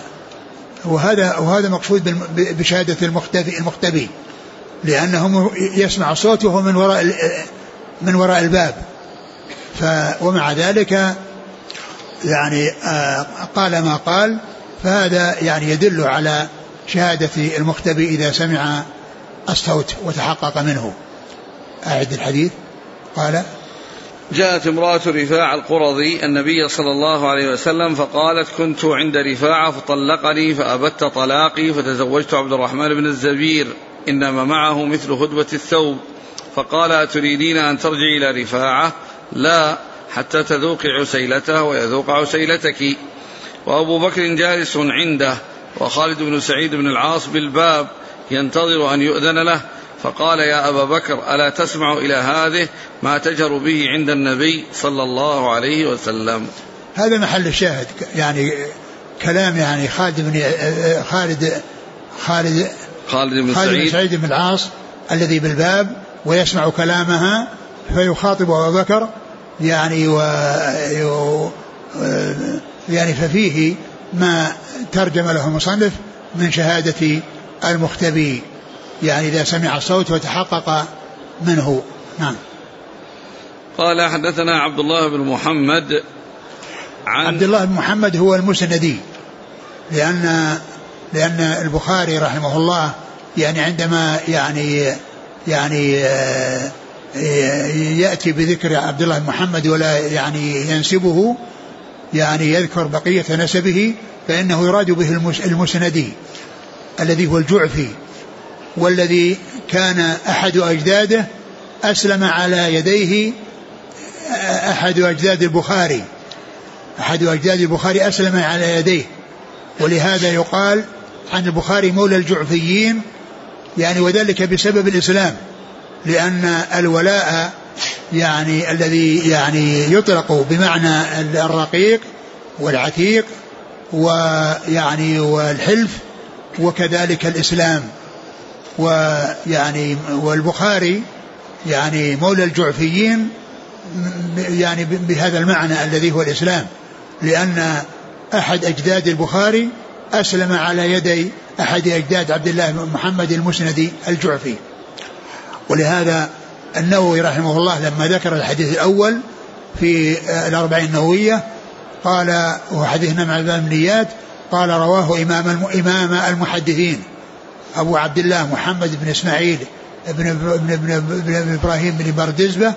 S2: وهذا وهذا مقصود بشهادة المختبي المختبي لأنه يسمع صوته من وراء من وراء الباب. ف ومع ذلك يعني قال ما قال، فهذا يعني يدل على شهادة المختبي إذا سمع الصوت وتحقق منه. أعد الحديث. قال
S1: جاءت امرأة رفاعة القرظي النبي صلى الله عليه وسلم فقالت كنت عند رفاعة فطلقني فأبت طلاقي فتزوجت عبد الرحمن بن الزبير إنما معه مثل هدبة الثوب، فقال أتريدين أن ترجعي إلى رفاعة؟ لا حتى تذوقي عسيلته ويذوق عسيلتك. وأبو بكر جالس عنده وخالد بن سعيد بن العاص بالباب ينتظر أن يؤذن له، فقال يا أبا بكر ألا تسمع إلى هذه ما تجهر به عند النبي صلى الله عليه وسلم.
S2: هذا محل الشاهد يعني كلام يعني خالد بن خالد خالد
S1: خالد بن
S2: خالد
S1: سعيد,
S2: بن سعيد بن العاص الذي بالباب ويسمع كلامها فيخاطب أبا بكر يعني و يعني ففيه ما ترجم له المصنف من شهادة المختبي يعني إذا سمع الصوت وتحقق منه. نعم.
S1: قال حدثنا عبد الله بن محمد عن
S2: عبد الله بن محمد هو المسندي، لأن لأن البخاري رحمه الله يعني عندما يعني يعني يأتي بذكر عبد الله بن محمد ولا يعني ينسبه يعني يذكر بقية نسبه فإنه يراد به المسندي الذي هو الجعفي، والذي كان أحد أجداده أسلم على يديه أحد أجداد البخاري أحد أجداد البخاري أسلم على يديه، ولهذا يقال عن البخاري مولى الجعفيين يعني وذلك بسبب الإسلام، لأن الولاء يعني الذي يعني يطلق بمعنى الرقيق والعتيق ويعني والحلف وكذلك الإسلام، ويعني والبخاري يعني مولى الجعفيين يعني بهذا المعنى الذي هو الإسلام، لأن أحد أجداد البخاري أسلم على يدي أحد أجداد عبد الله بن محمد المسندي الجعفي. ولهذا النووي رحمه الله لما ذكر الحديث الأول في الأربعين النووية قال وهو حديث مع النيات قال رواه إمام إمام المحدثين أبو عبد الله محمد بن إسماعيل بن, بن, بن, بن إبراهيم بن بردزبة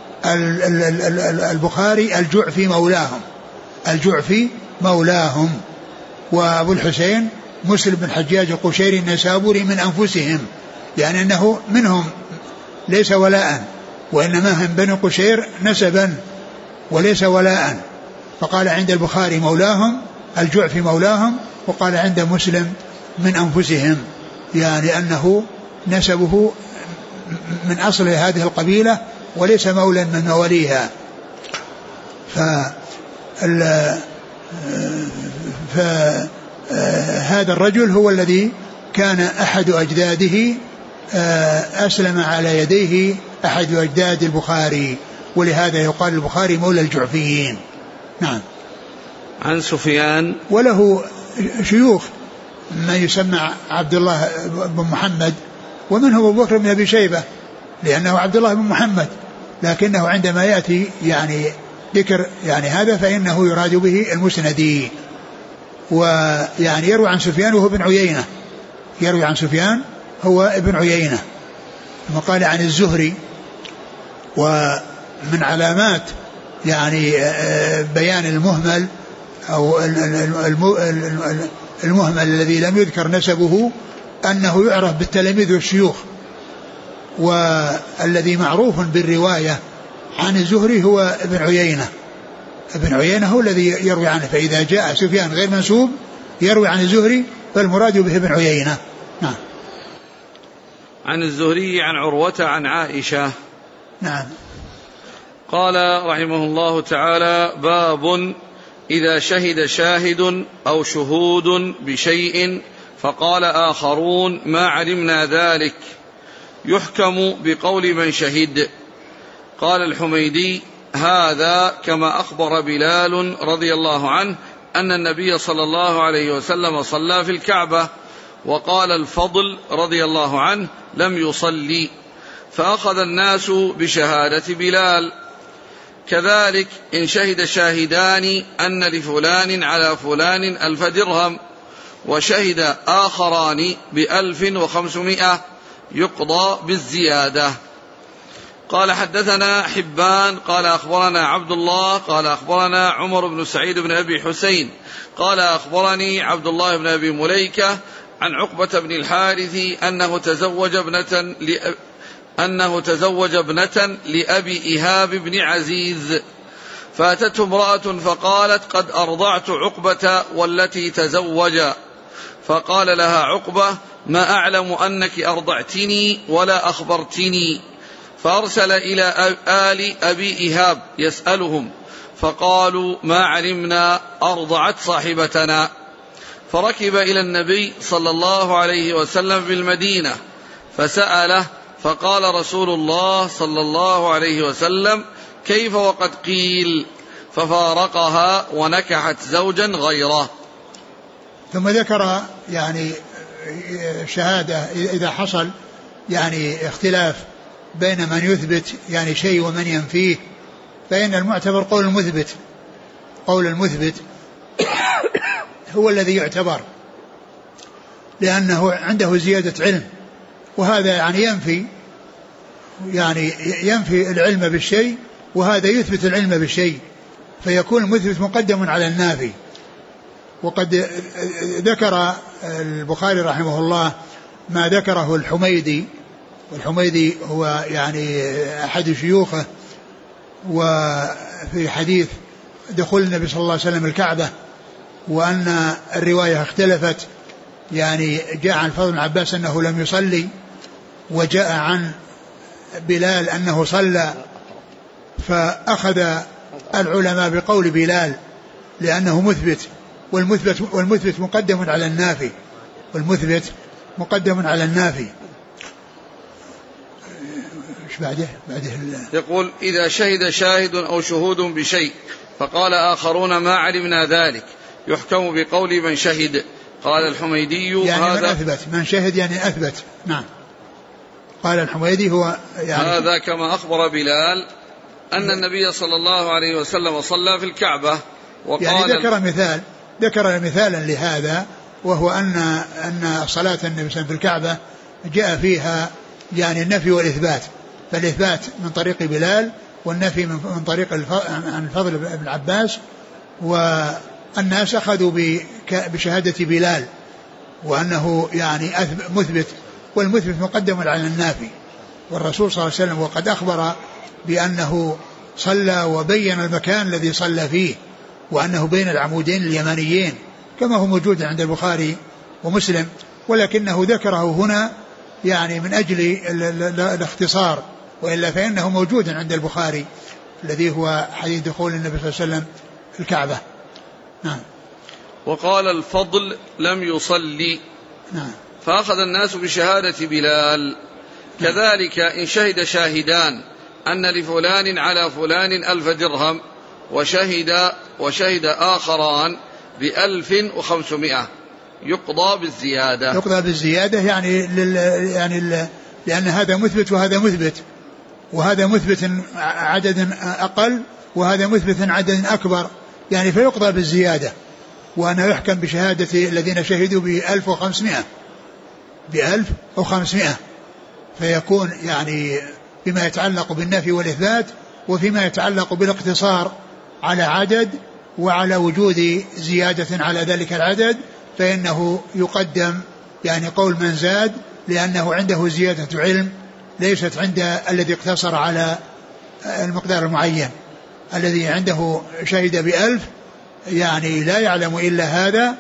S2: البخاري الجعفي مولاهم الجعفي مولاهم وأبو الحسين مسلم بن حجاج القشيري النسابوري من أنفسهم، يعني أنه منهم ليس ولاء وإنما هم بني قشير نسبا وليس ولاء، فقال عند البخاري مولاهم الجعفي مولاهم، وقال عند مسلم من أنفسهم، يعني أنه نسبه من أصل هذه القبيلة وليس مولا من مواليها. فهذا الرجل هو الذي كان أحد أجداده أسلم على يديه أحد أجداد البخاري، ولهذا يقال البخاري مولى الجعفيين. نعم.
S1: عن سفيان
S2: وله شيوخ ما يسمى عبد الله بن محمد ومنه أبو بكر بن أبي شيبة لأنه عبد الله بن محمد، لكنه عندما يأتي يعني ذكر يعني هذا فإنه يراد به المسندي. ويعني يروي عن سفيان وهو ابن عيينة، يروي عن سفيان هو ابن عيينة. ثم قال عن الزهري. ومن علامات يعني بيان المهمل أو المهمل الذي لم يذكر نسبه أنه يعرف بالتلاميذ والشيوخ، والذي معروف بالرواية عن الزهري هو ابن عيينة. ابن عيينة هو الذي يروي عنه، فإذا جاء سفيان غير منسوب يروي عن الزهري فالمراد به ابن عيينة. نعم.
S1: عن الزهري عن عروة عن عائشة.
S2: نعم.
S1: قال رحمه الله تعالى: باب إذا شهد شاهد أو شهود بشيء فقال آخرون ما علمنا ذلك يحكم بقول من شهد. قال الحميدي: هذا كما أخبر بلال رضي الله عنه أن النبي صلى الله عليه وسلم صلى في الكعبة، وقال الفضل رضي الله عنه لم يصلي، فأخذ الناس بشهادة بلال. كذلك إن شهد شاهدان أن لفلان على فلان ألف درهم وشهد آخران بألف وخمسمائة يقضى بالزيادة. قال حدثنا حبان قال أخبرنا عبد الله قال أخبرنا عمر بن سعيد بن أبي حسين قال أخبرني عبد الله بن أبي مليكة عن عقبة بن الحارث أنه تزوج ابنة أنه تزوج ابنة لأبي إيهاب بن عزيز، فأتته امرأة فقالت: قد أرضعت عقبة والتي تزوج. فقال لها عقبة: ما أعلم أنك أرضعتني ولا أخبرتني. فأرسل إلى آل أبي إيهاب يسألهم، فقالوا: ما علمنا أرضعت صاحبتنا. فركب إلى النبي صلى الله عليه وسلم بالمدينة فسأله، فقال رسول الله صلى الله عليه وسلم: كيف وقد قيل؟ ففارقها ونكحت زوجا غيره.
S2: ثم ذكر يعني شهادة إذا حصل يعني اختلاف بين من يثبت يعني شيء ومن ينفيه، فإن المعتبر قول المثبت، قول المثبت هو الذي يعتبر، لأنه عنده زيادة علم، وهذا يعني ينفي يعني ينفي العلم بالشيء، وهذا يثبت العلم بالشيء، فيكون المثبت مقدم على النافي. وقد ذكر البخاري رحمه الله ما ذكره الحميدي، والحميدي هو يعني أحد شيوخه، وفي حديث دخول النبي صلى الله عليه وسلم الكعبة، وأن الرواية اختلفت، يعني جاء عن فضل بن عباس أنه لم يصلي، وجاء عن بلال أنه صلى، فأخذ العلماء بقول بلال لأنه مثبت، والمثبت, والمثبت مقدم على النافي، والمثبت مقدم على النافي. ايش بعده؟ بعده
S1: يقول: إذا شهد شاهد أو شهود بشيء فقال آخرون ما علمنا ذلك يحكم بقول من شهد. قال الحميدي:
S2: يعني
S1: هذا
S2: من أثبت، من شهد يعني أثبت. نعم. قال الحميدي: هو يعني
S1: هذا كما أخبر بلال أن النبي صلى الله عليه وسلم صلى في الكعبة، وقال
S2: يعني ذكر مثال ذكر مثالا لهذا، وهو أن أن صلاة النبي صلى الله عليه وسلم في الكعبة جاء فيها يعني النفي والإثبات، فالإثبات من طريق بلال والنفي من طريق عن الفضل بن عباس، والناس أخذوا بشهادة بلال وأنه يعني مثبت، والمثبت مقدم على النافي. والرسول صلى الله عليه وسلم وقد أخبر بأنه صلى وبين المكان الذي صلى فيه، وأنه بين العمودين اليمانيين كما هو موجود عند البخاري ومسلم، ولكنه ذكره هنا يعني من أجل الاختصار، وإلا فإنه موجود عند البخاري الذي هو حديث دخول النبي صلى الله عليه وسلم الكعبة. نعم.
S1: وقال الفضل لم يصلي.
S2: نعم.
S1: فأخذ الناس بشهادة بلال. كذلك إن شهد شاهدان أن لفلان على فلان ألف درهم وشهد وشهد آخران بألف وخمسمائة يقضى بالزيادة.
S2: يقضى بالزيادة يعني لل يعني لل لأن هذا مثبت وهذا مثبت، وهذا مثبت عدد أقل وهذا مثبت عدد أكبر، يعني فيقضى بالزيادة، وأنه يحكم بشهادة الذين شهدوا بألف وخمسمائة بألف وخمسمائة فيكون يعني بما يتعلق بالنفي والإثبات، وفيما يتعلق بالاقتصار على عدد وعلى وجود زيادة على ذلك العدد فإنه يقدم يعني قول من زاد، لأنه عنده زيادة علم ليست عند الذي اقتصر على المقدار المعين. الذي عنده شهد بألف يعني لا يعلم إلا هذا،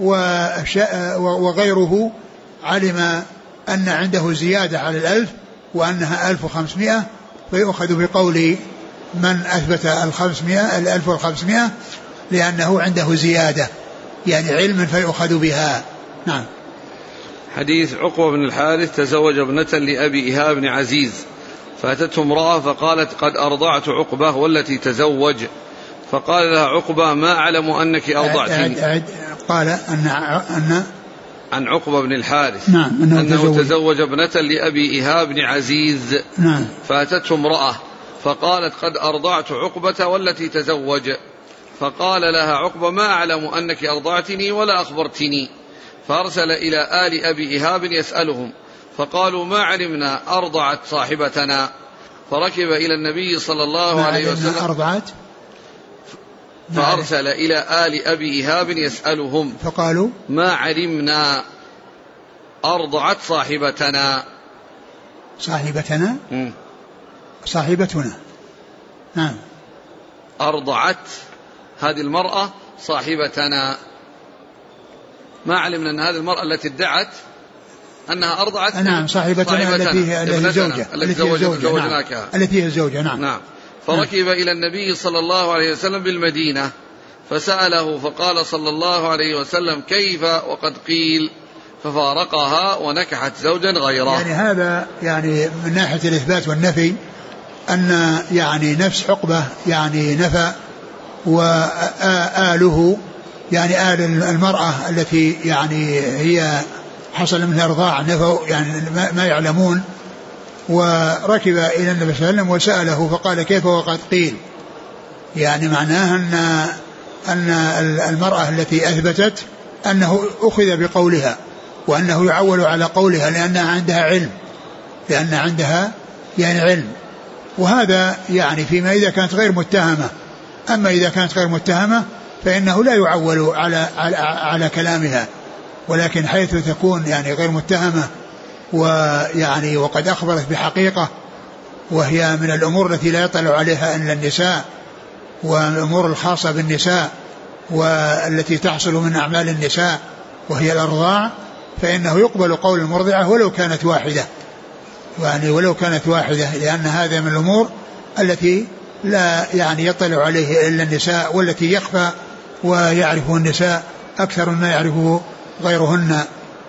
S2: وغيره علم أن عنده زيادة على الألف وأنها ألف وخمسمائة، فيؤخذ بقول من أثبت الخمسمائة الألف والخمسمائة لأنه عنده زيادة يعني علم فيؤخذ بها. نعم.
S1: حديث عقبة بن الحارث تزوج ابنة لأبي إيهاب بن عزيز فأتته امرأة فقالت قد أرضعت عقبة والتي تزوج، فقال لها عقبة ما أعلم أنك أرضعتني.
S2: أعد أعد قال أن, أن
S1: عن عقبة بن الحارث
S2: نعم أنه,
S1: أنه
S2: تزوج.
S1: تزوج ابنة لأبي إيهاب بن عزيز
S2: نعم.
S1: فأتته امرأة فقالت قد أرضعت عقبة والتي تزوج، فقال لها عقبة ما أعلم أنك أرضعتني ولا أخبرتني، فأرسل إلى آل أبي إيهاب يسألهم فقالوا ما علمنا أرضعت صاحبتنا، فركب إلى النبي صلى الله عليه وسلم
S2: أرضعت
S1: فأرسل إلى آل أبي إيهاب يسألهم
S2: فقالوا
S1: ما علمنا أرضعت صاحبتنا.
S2: صاحبتنا م. صاحبتنا نعم.
S1: أرضعت هذه المرأة صاحبتنا، ما علمنا أن هذه المرأة التي ادعت أنها أرضعت
S2: نعم صاحبتنا التي هي الزوجة التي هي الزوجة نعم. التي هي الزوجة نعم.
S1: نعم. فركب نعم. إلى النبي صلى الله عليه وسلم بالمدينة فسأله فقال صلى الله عليه وسلم كيف وقد قيل، ففارقها ونكحت زوجا غيره.
S2: يعني هذا يعني من ناحية الإثبات والنفي أن يعني نفس عقبة يعني نفى، وآله يعني آل المرأة التي يعني هي حصل منها رضاع نفوا يعني ما يعلمون، وركب إلى النبي صلى الله عليه وسلم وسأله فقال كيف وقد قيل، يعني معناه أن أن المرأة التي أثبتت أنه أخذ بقولها وأنه يعول على قولها لأنها عندها علم لأن عندها يعني علم، وهذا يعني فيما إذا كانت غير متهمة. أما إذا كانت غير متهمة فإنه لا يعول على على, على كلامها، ولكن حيث تكون يعني غير متهمة ويعني وقد أخبرت بحقيقة وهي من الأمور التي لا يطلع عليها إلا النساء والأمور الخاصة بالنساء والتي تحصل من أعمال النساء وهي الأرضاع، فإنه يقبل قول المرضعة ولو كانت واحدة يعني ولو كانت واحدة لأن هذا من الأمور التي لا يعني يطلع عليه إلا النساء والتي يخفى ويعرفه النساء أكثر مما يعرفه غيرهن.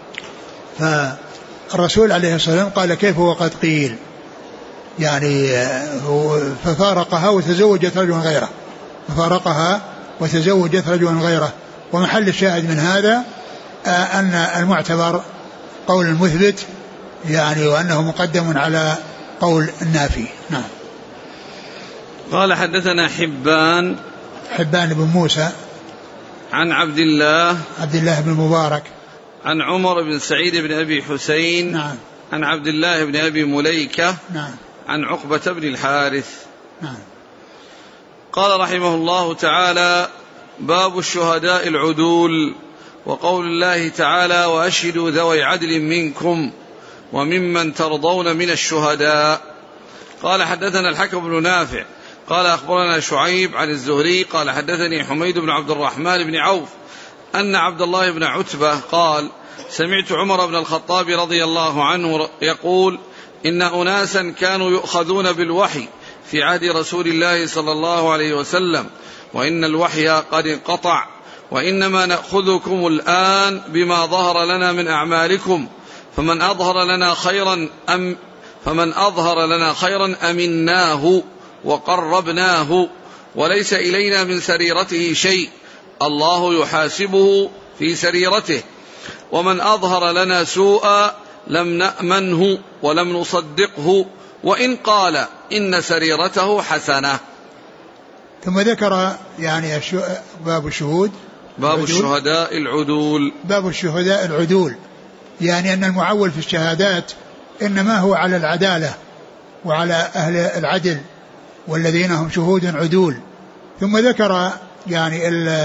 S2: فالرسول عليه الصلاة والسلام قال كيف وقد قيل، يعني ففارقها وتزوجت رجلا غيره ففارقها وتزوجت رجلا غيره. ومحل الشاهد من هذا أن المعتبر قول المثبت يعني وأنه مقدم على قول النافي. نعم.
S1: قال حدثنا حبان
S2: حبان بن موسى
S1: عن عبد الله
S2: عبد الله بن مبارك
S1: عن عمر بن سعيد بن أبي حسين
S2: نعم.
S1: عن عبد الله بن أبي مليكة
S2: نعم.
S1: عن عقبة بن الحارث.
S2: نعم.
S1: قال رحمه الله تعالى باب الشهداء العدول وقول الله تعالى وأشهدوا ذوي عدل منكم وممن ترضون من الشهداء. قال حدثنا الحكم بن نافع قال أخبرنا شعيب عن الزهري قال حدثني حميد بن عبد الرحمن بن عوف أن عبد الله بن عتبة قال سمعت عمر بن الخطاب رضي الله عنه يقول إن أناسا كانوا يؤخذون بالوحي في عهد رسول الله صلى الله عليه وسلم وإن الوحي قد انقطع وإنما نأخذكم الآن بما ظهر لنا من أعمالكم فمن أظهر لنا خيرا أم فمن أظهر لنا خيرا أمناه وقربناه وليس إلينا من سريرته شيء الله يحاسبه في سريرته ومن أظهر لنا سوءا لم نأمنه ولم نصدقه وإن قال إن سريرته حسنة.
S2: ثم ذكر يعني باب الشهود
S1: باب الشهداء العدول.
S2: باب الشهداء العدول، يعني أن المعول في الشهادات إنما هو على العدالة وعلى أهل العدل والذين هم شهود عدول. ثم ذكر يعني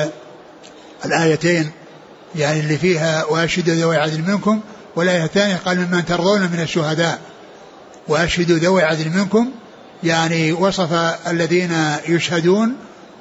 S2: الآيتين يعني اللي فيها وأشهدوا ذوي عدل منكم، والآية الثانية قال ممن ترضون من الشهداء وأشهدوا ذوي عدل منكم، يعني وصف الذين يشهدون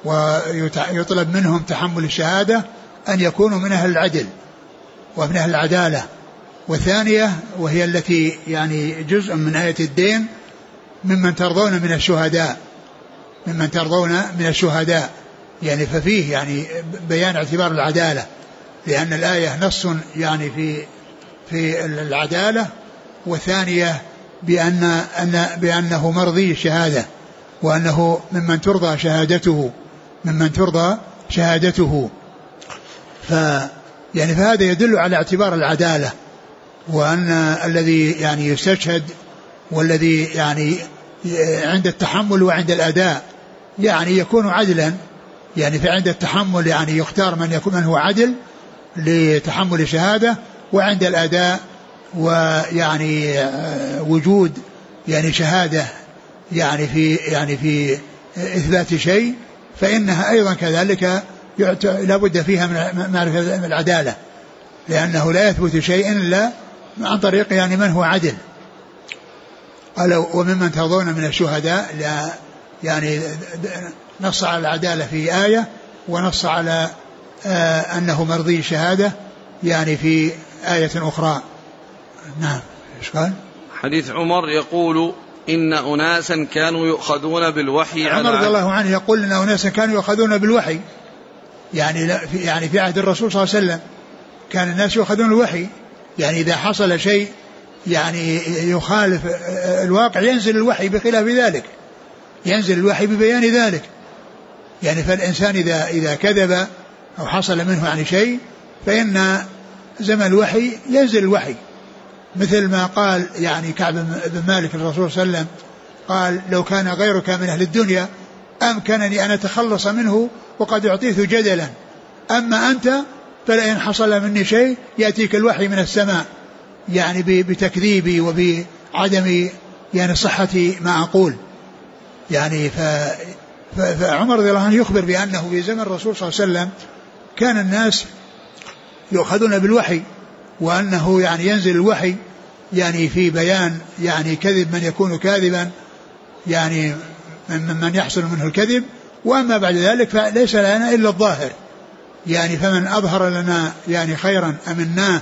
S2: ويطلب منهم تحمل الشهادة أن يكونوا من أهل العدل ومن أهل العدالة. والثانية وهي التي يعني جزء من آية الدين ممن ترضون من الشهداء، ممن ترضون من الشهداء، يعني ففيه يعني بيان اعتبار العدالة، لأن الآية نص يعني في في العدالة، والثانية بأن أن بأنه مرضي الشهادة وأنه ممن ترضى شهادته ممن ترضى شهادته. ف يعني فهذا يدل على اعتبار العدالة، وأن الذي يعني يستشهد والذي يعني عند التحمل وعند الأداء يعني يكون عدلا، يعني فعند التحمل يعني يختار من يكون من هو عدل لتحمل الشهادة، وعند الأداء ويعني وجود يعني شهادة يعني في يعني في إثبات شيء، فإنها أيضا كذلك لا بد فيها من معرفة العدالة، لأنه لا يثبت شيء إلا عن طريق يعني من هو عدل. قالوا وممن ترضون من الشهداء، لا يعني نص على العدالة في آية، ونص على آه أنه مرضي الشهادة يعني في آية أخرى. نعم. إيش قال؟
S1: حديث عمر يقول إن أناسا كانوا يؤخذون بالوحي.
S2: عمر رضي الله عنه يقول إن أناسا كانوا يؤخذون بالوحي، يعني في يعني في عهد الرسول صلى الله عليه وسلم كان الناس يؤخذون الوحي، يعني إذا حصل شيء يعني يخالف الواقع ينزل الوحي بخلاف ذلك، ينزل الوحي ببيان ذلك. يعني فالإنسان إذا إذا كذب أو حصل منه يعني شيء فإن زمن الوحي ينزل الوحي، مثل ما قال يعني كعب بن مالك الرسول صلى الله عليه وسلم قال لو كان غيرك من أهل الدنيا أمكنني أن أتخلص منه وقد أعطيته جدلا، أما أنت فلئن حصل مني شيء يأتيك الوحي من السماء يعني بتكذيبي وبعدم يعني صحة ما أقول. يعني ف فعمر رضي الله عنه يخبر بأنه في زمن الرسول صلى الله عليه وسلم كان الناس يؤخذون بالوحي، وأنه يعني ينزل الوحي يعني في بيان يعني كذب من يكون كاذبا، يعني من من يحصل منه الكذب، وأما بعد ذلك فليس لنا إلا الظاهر، يعني فمن أظهر لنا يعني خيرا أمناه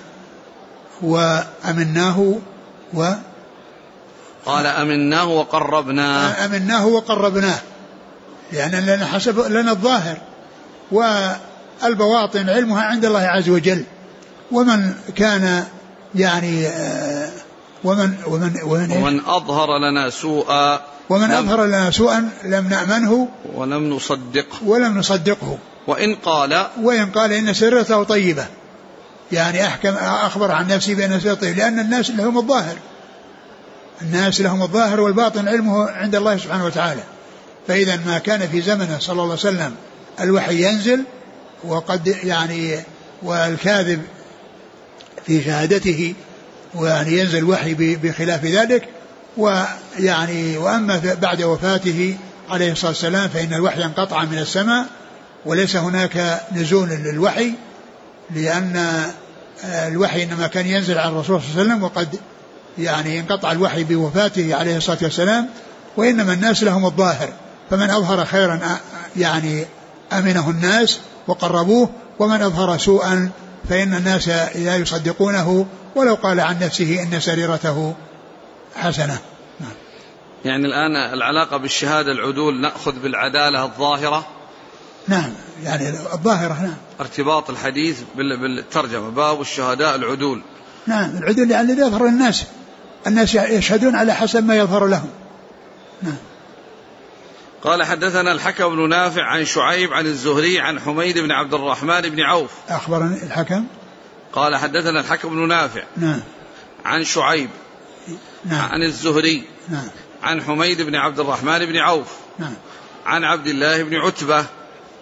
S2: وأمناه و
S1: قال أمناه وقربناه
S2: أمناه وقربناه، يعني لنا حسب لنا الظاهر، والبواطن علمها عند الله عز وجل. ومن كان يعني ومن ومن ومن,
S1: ومن أظهر لنا سوءا
S2: ومن أظهر لنا سوءا لم نأمنه
S1: ولم نصدقه
S2: ولم نصدقه
S1: وإن قال
S2: وإن قال إن سرته طيبة، يعني أحكم أخبر عن نفسي بأن سرته طيبة، لأن الناس لهم الظاهر، الناس لهم الظاهر والباطن علمه عند الله سبحانه وتعالى. فإذا ما كان في زمنه صلى الله عليه وسلم الوحي ينزل وقد يعني والكاذب في شهادته ويعني ينزل الوحي بخلاف ذلك، ويعني وأما بعد وفاته عليه الصلاة والسلام فإن الوحي انقطع من السماء وليس هناك نزول للوحي، لأن الوحي إنما كان ينزل على الرسول صلى الله عليه وسلم، وقد يعني انقطع الوحي بوفاته عليه الصلاة والسلام، وإنما الناس لهم الظاهر، فمن أظهر خيرا يعني أمنه الناس وقربوه، ومن أظهر سوءا فإن الناس لا يصدقونه ولو قال عن نفسه إن سريرته حسنة.
S1: يعني الآن العلاقة بالشهادة العدول نأخذ بالعدالة الظاهرة.
S2: نعم يعني الظاهرة. نعم
S1: ارتباط الحديث بالترجمة باب الشهداء العدول.
S2: نعم العدول يعني الذي يظهر الناس، الناس يشهدون على حسب ما يظهر لهم. نعم.
S1: قال حدثنا الحكم بن نافع عن شعيب عن الزهري عن حميد بن عبد الرحمن بن عوف.
S2: أخبرني الحكم
S1: قال حدثنا الحكم بن نافع
S2: نعم
S1: عن شعيب
S2: نعم
S1: عن الزهري
S2: نعم
S1: عن حميد بن عبد الرحمن بن عوف
S2: نعم
S1: عن عبد الله بن عتبة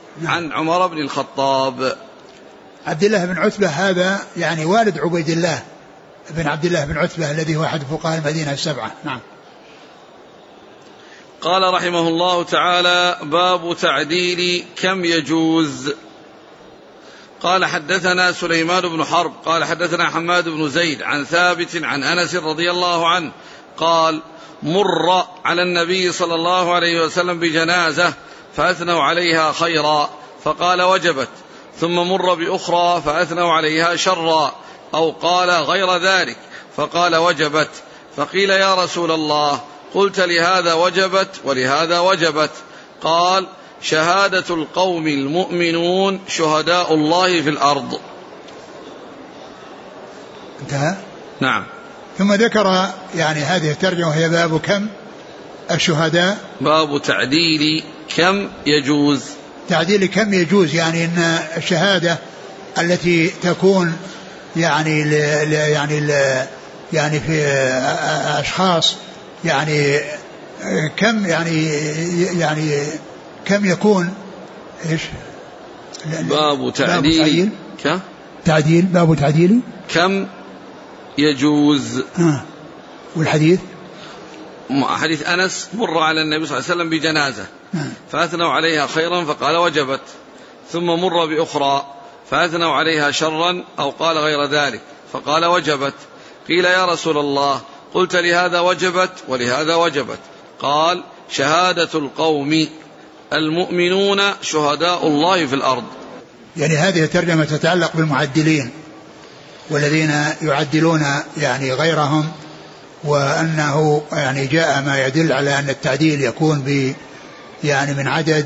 S1: عن عمر بن الخطاب.
S2: عبد الله بن عتبة هذا يعني والد عبيد الله بن عبد الله بن عتبة الذي هو أحد فقهاء المدينة السبعة. نعم.
S1: قال رحمه الله تعالى: باب تعديل كم يجوز. قال حدثنا سليمان بن حرب قال حدثنا حماد بن زيد عن ثابت عن أنس رضي الله عنه قال: مر على النبي صلى الله عليه وسلم بجنازة فأثنوا عليها خيرا فقال: وجبت. ثم مر بأخرى فأثنوا عليها شرا أو قال غير ذلك فقال: وجبت. فقيل: يا رسول الله، قلت لهذا وجبت ولهذا وجبت. قال: شهادة القوم المؤمنون شهداء الله في الأرض.
S2: انتهى.
S1: نعم.
S2: ثم ذكر يعني هذه الترجمة وهي باب كم الشهداء.
S1: باب تعديل كم يجوز.
S2: تعديل كم يجوز يعني أن الشهادة التي تكون يعني ل يعني ل يعني في أشخاص يعني كم يعني يعني كم يكون إيش.
S1: باب تعديل
S2: باب تعديل باب تعديل
S1: كم يجوز.
S2: آه. والحديث
S1: حديث أنس: مر على النبي صلى الله عليه وسلم بجنازة
S2: آه.
S1: فأثنوا عليها خيرا فقال: وجبت. ثم مر بأخرى فأثنوا عليها شرا أو قال غير ذلك فقال: وجبت. قيل: يا رسول الله، قلت لهذا وجبت ولهذا وجبت. قال: شهادة القوم المؤمنون شهداء الله في الأرض.
S2: يعني هذه الترجمة تتعلق بالمعدلين والذين يعدلون يعني غيرهم، وأنه يعني جاء ما يدل على أن التعديل يكون ب يعني من عدد،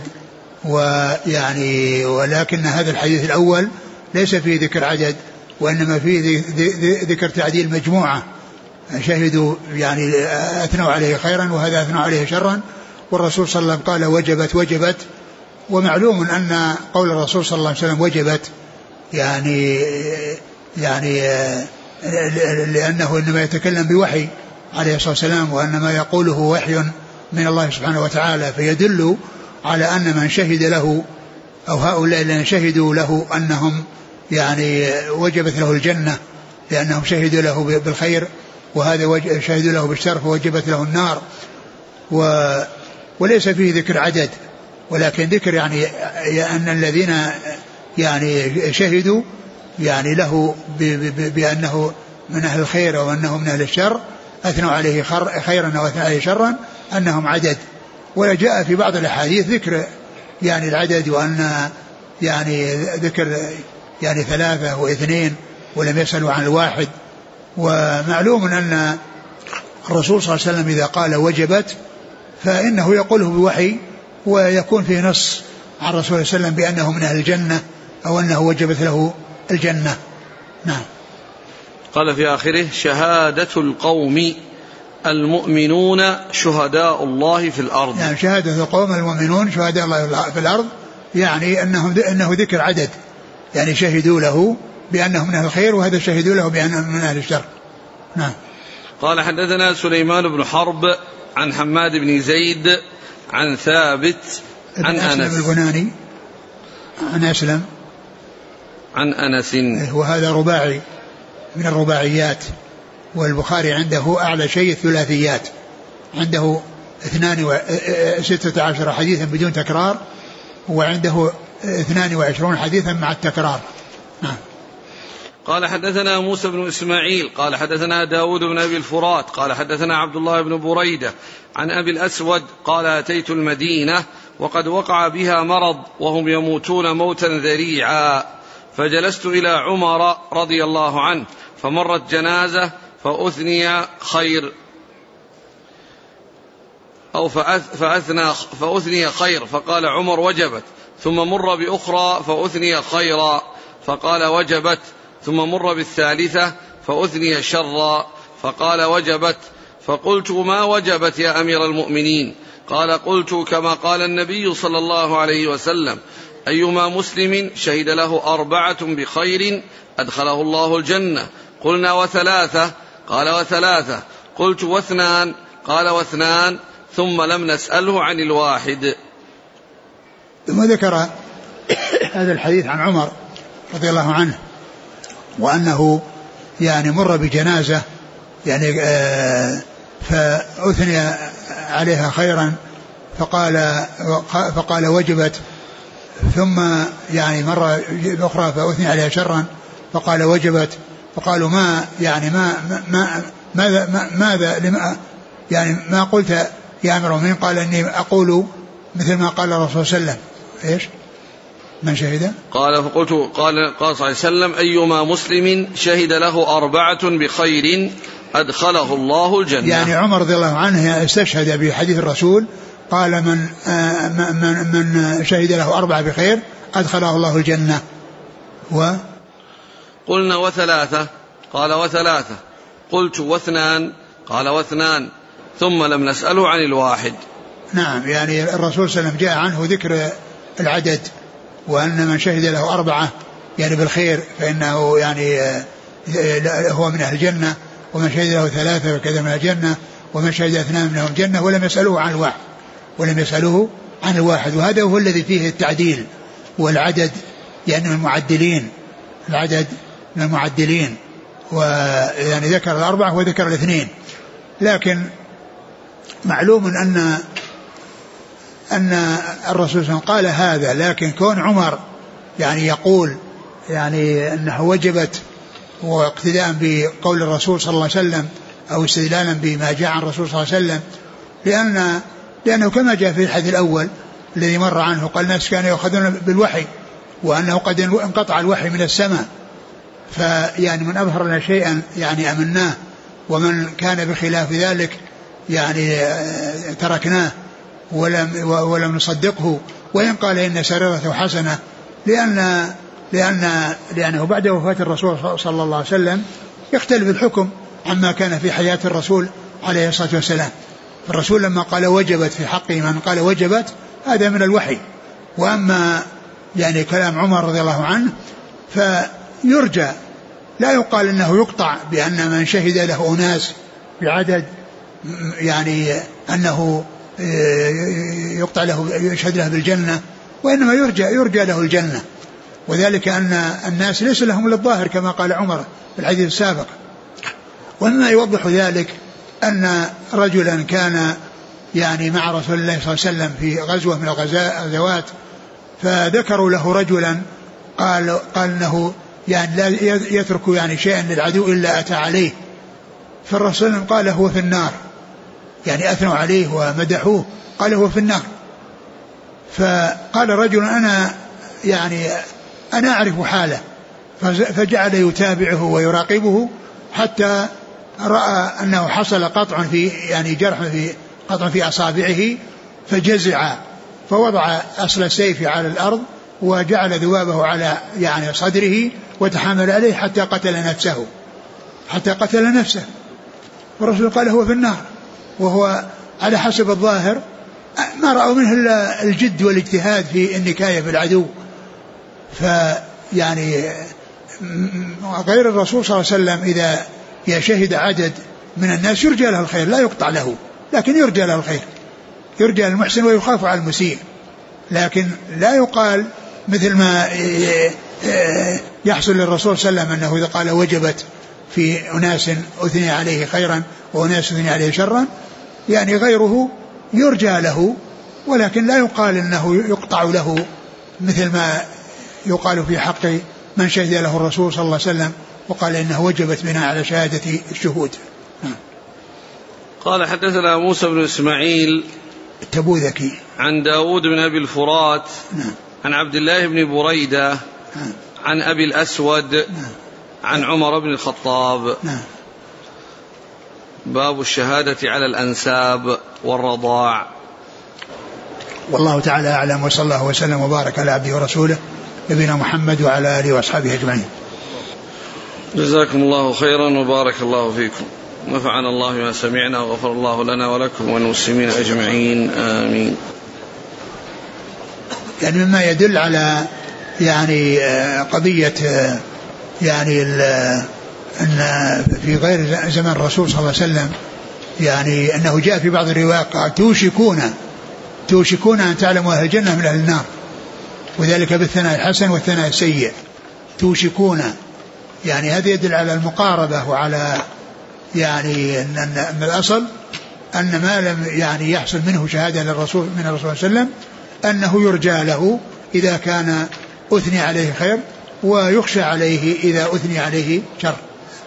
S2: ويعني ولكن هذا الحديث الأول ليس فيه ذكر عدد وإنما فيه ذكر تعديل مجموعة شهدوا يعني أثنوا عليه خيرا وهذا أثنوا عليه شرا، والرسول صلى الله عليه وسلم قال: وجبت وجبت. ومعلوم أن قول الرسول صلى الله عليه وسلم وجبت يعني يعني لأنه إنما يتكلم بوحي عليه الصلاة والسلام، وأن ما يقوله وحي من الله سبحانه وتعالى، فيدل على أن من شهد له أو هؤلاء الذين شهدوا له أنهم يعني وجبت له الجنة لأنهم شهدوا له بالخير، وهذا شهدوا له بالشر فوجبت له النار. و وليس فيه ذكر عدد، ولكن ذكر يعني أن الذين يعني شهدوا يعني له بأنه من أهل الخير وأنه من أهل الشر أثنوا عليه خيرا وأثنوا عليه شرا أنهم عدد. ولا جاء في بعض الأحاديث ذكر يعني العدد، وأن يعني ذكر يعني ثلاثة واثنين ولم يسألوا عن الواحد. ومعلوم أن الرسول صلى الله عليه وسلم إذا قال وجبت فإنه يقوله بوحي، ويكون فيه نص عن الرسول صلى الله عليه وسلم بأنه من أهل الجنة أو أنه وجبت له الجنة. نعم.
S1: قال في آخره: شهادة القوم المؤمنون شهداء الله في الأرض.
S2: يعني شهادة القوم المؤمنون شهداء الله في الأرض، يعني أنهم أنه ذكر عدد، يعني شهدوا له بأنهم من أهل الخير وهذا شهدوا له بأنهم من أهل الشر. نعم.
S1: قال حدثنا سليمان بن حرب عن حماد بن زيد عن ثابت عن أنس
S2: البناني عن أسلم
S1: عن أنس،
S2: وهذا رباعي من الرباعيات، والبخاري عنده أعلى شيء الثلاثيات، عنده اثنان وستة عشر حديثا بدون تكرار، وعنده اثنان وعشرون حديثا مع التكرار. نعم.
S1: قال حدثنا موسى بن إسماعيل قال حدثنا داود بن أبي الفرات قال حدثنا عبد الله بن بريدة عن أبي الأسود قال: أتيت المدينة وقد وقع بها مرض وهم يموتون موتا ذريعا، فجلست إلى عمر رضي الله عنه فمرت جنازة فأثني خير أو فأثنى فأثني خير فقال عمر: وجبت. ثم مر بأخرى فأثني خيرا فقال: وجبت. ثم مر بالثالثة فأثني شرا فقال: وجبت. فقلت: ما وجبت يا أمير المؤمنين؟ قال: قلت كما قال النبي صلى الله عليه وسلم: أيما مسلم شهد له أربعة بخير أدخله الله الجنة. قلنا: وثلاثة؟ قال: وثلاثة. قلت: واثنان؟ قال: واثنان. ثم لم نسأله عن الواحد.
S2: ثم ذكر هذا الحديث عن عمر رضي الله عنه، وأنه يعني مر بجنازة يعني آه فأثني عليها خيرا فقال فقال وجبت، ثم يعني مرة أخرى فأثني عليها شرا فقال وجبت، فقالوا ما يعني ما ما ماذا ما ماذا لما يعني ما قلت يا أمير المؤمنين؟ قال إني أقول مثل ما قال الرسول صلى الله عليه وسلم. إيش من شهد؟
S1: قال فقلت قال قال صلى الله عليه وسلم أيما مسلم شهد له أربعة بخير أدخله الله الجنة.
S2: يعني عمر رضي الله عنه استشهد بحديث الرسول قال من آه من من شهد له أربعة بخير أدخله الله الجنة. و
S1: قلنا وثلاثة؟ قال وثلاثة. قلت واثنان؟ قال واثنان. ثم لم نسأله عن الواحد.
S2: نعم، يعني الرسول صلى الله عليه وسلم جاء عنه ذكر العدد، وأن من شهد له أربعة يعني بالخير فإنه يعني هو من أهل الجنة، ومن شهد له ثلاثة وكذا من الجنة، ومن شهد اثنان منهم الجنة، ولم يسألوه عن الواحد ولم يسألوه عن الواحد. وهذا هو الذي فيه التعديل والعدد، يعني من المعدلين، العدد من المعدلين، ويعني ذكر الأربعة وذكر الاثنين. لكن معلوم أن أن الرسول صلى الله عليه وسلم قال هذا، لكن كون عمر يعني يقول يعني أنه وجبت واقتداء بقول الرسول صلى الله عليه وسلم أو استدلالا بما جاء عن الرسول صلى الله عليه وسلم، لأن لأنه كما جاء في الحديث الأول الذي مر عنه قال الناس كانوا يأخذون بالوحي وأنه قد انقطع الوحي من السماء، فيعني من أظهر لنا شيئا يعني أمناه، ومن كان بخلاف ذلك يعني تركناه ولم ولم نصدقه، وإن قال إن سريرته حسنة، لأن لأن لأنه بعد وفاة الرسول صلى الله عليه وسلم يختلف الحكم عما كان في حياة الرسول عليه الصلاة والسلام. الرسول لما قال وجبت في حق من قال وجبت هذا من الوحي، وأما يعني كلام عمر رضي الله عنه فيرجى، لا يقال أنه يقطع بأن من شهد له أناس بعدد يعني أنه يقطع له يشهد له بالجنة، وإنما يرجى يرجى له الجنة، وذلك أن الناس ليس لهم إلا الظاهر كما قال عمر في الحديث السابق. ومما يوضح ذلك أن رجلا كان يعني مع رسول الله صلى الله عليه وسلم في غزوة من الغزوات، فذكروا له رجلا قال قال انه يعني لا يترك يعني شيئا للعدو الا اتى عليه، فالرسول قال هو في النار، يعني اثنوا عليه ومدحوه قال هو في النار. فقال رجل انا يعني انا اعرف حاله، فجعل يتابعه ويراقبه حتى راى انه حصل قطع في يعني جرح في قطع في اصابعه، فجزع فوضع أصل السيف على الأرض وجعل ذبابه على يعني صدره وتحامل عليه حتى قتل نفسه حتى قتل نفسه. والرسول قال هو في النار، وهو على حسب الظاهر ما رأوا منه إلا الجد والاجتهاد في النكاية بالعدو. فيعني غير الرسول صلى الله عليه وسلم إذا يشهد عدد من الناس يرجى له الخير، لا يقطع له، لكن يرجى له الخير، يرجى المحسن ويخاف على المسيء، لكن لا يقال مثل ما يحصل للرسول صلى الله عليه وسلم أنه إذا قال وجبت في أناس أثني عليه خيرا وأناس أثني عليه شرا، يعني غيره يرجى له، ولكن لا يقال أنه يقطع له مثل ما يقال في حق من شهد له الرسول صلى الله عليه وسلم وقال إنه وجبت بنا على شهادة الشهود.
S1: قال حدثنا موسى بن إسماعيل
S2: التبوذكي
S1: عن داود بن أبي الفرات
S2: نعم.
S1: عن عبد الله بن بريدة
S2: نعم.
S1: عن أبي الأسود نعم. عن عمر بن الخطاب
S2: نعم.
S1: باب الشهادة على الأنساب والرضاع.
S2: والله تعالى أعلم، وصلى الله وسلم وبارك على عبده ورسوله نبينا محمد وعلى آله وأصحابه أجمعين.
S1: جزاكم الله خيرا وبارك الله فيكم، نفعنا الله بما سمعنا وغفر الله لنا ولكم والمسلمين أجمعين آمين.
S2: يعني مما يدل على يعني قضية يعني أن في غير زمن الرسول صلى الله عليه وسلم يعني أنه جاء في بعض الروايات قال توشكون توشكون أن تعلموا أهل الجنة من أهل النار، وذلك بالثناء الحسن والثناء السيء. توشكون يعني هذا يدل على المقاربة وعلى يعني أن, أن الأصل أن ما لم يعني يحصل منه شهادة للرسول من الرسول صلى الله عليه وسلم أنه يرجى له إذا كان أثني عليه خير ويخشى عليه إذا أثني عليه شر.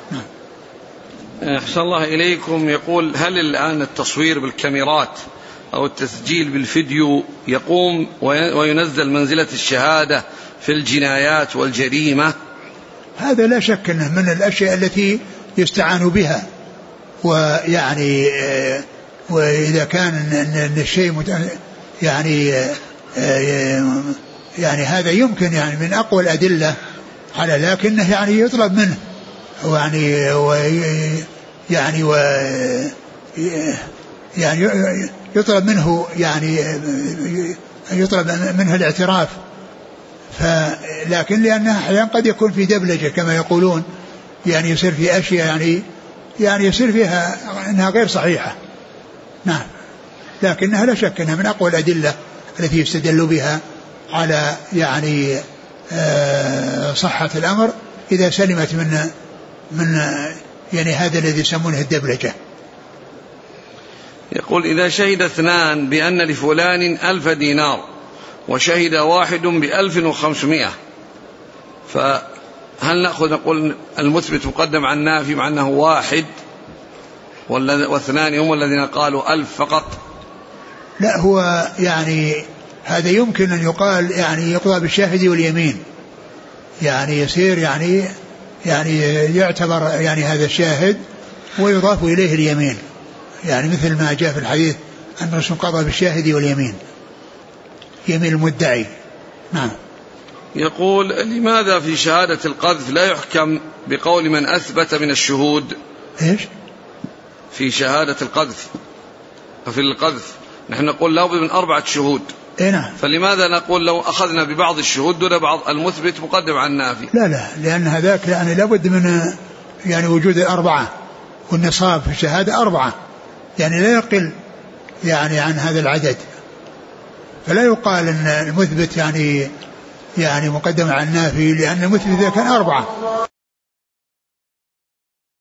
S1: أحسن الله إليكم. يقول هل الآن التصوير بالكاميرات أو التسجيل بالفيديو يقوم وينزل منزلة الشهادة في الجنايات والجريمة؟
S2: هذا لا شك أنه من الأشياء التي يستعان بها، ويعني وإذا كان الشيء يعني يعني هذا يمكن يعني من أقوى الأدلة على، لكنه يعني يطلب منه يعني و يعني و يعني يطلب منه يعني يطلب منه الاعتراف، فلكن لأنها أحيانا قد يكون في دبلجة كما يقولون، يعني يصير في أشياء يعني يعني يصير فيها أنها غير صحيحة. نعم، لكنها لا شك أنها من أقوى الأدلة التي يستدل بها على يعني صحة الأمر إذا سلمت من من يعني هذا الذي يسمونه الدبلجة.
S1: يقول إذا شهد اثنان بأن لفلان ألف دينار وشهد واحد بألف وخمسمائة، فهل نأخذ نقول المثبت مقدم عن النافي مع أنه واحد واثنان هم الذين قالوا ألف فقط؟
S2: لا، هو يعني هذا يمكن أن يقال يعني يقضى بالشاهد واليمين، يعني يصير يعني يعني يعتبر يعني هذا الشاهد ويضاف إليه اليمين، يعني مثل ما جاء في الحديث أن الرسول قضى بالشاهد واليمين، يمين المدعي. نعم.
S1: يقول لماذا في شهادة القذف لا يحكم بقول من أثبت من الشهود؟
S2: إيش؟
S1: في شهادة القذف في القذف نحن نقول لابد من أربعة شهود.
S2: إيه نعم.
S1: فلماذا نقول لو أخذنا ببعض الشهود دون بعض المثبت مقدم عن النافي؟
S2: لا لا، لأن هذاك يعني لابد من يعني وجود الأربعة، والنصاب في الشهادة أربعة، يعني لا يقل يعني عن هذا العدد، فلا يقال أن المثبت يعني يعني مقدم عن النافي، لأن المثبت إذا كان أربعة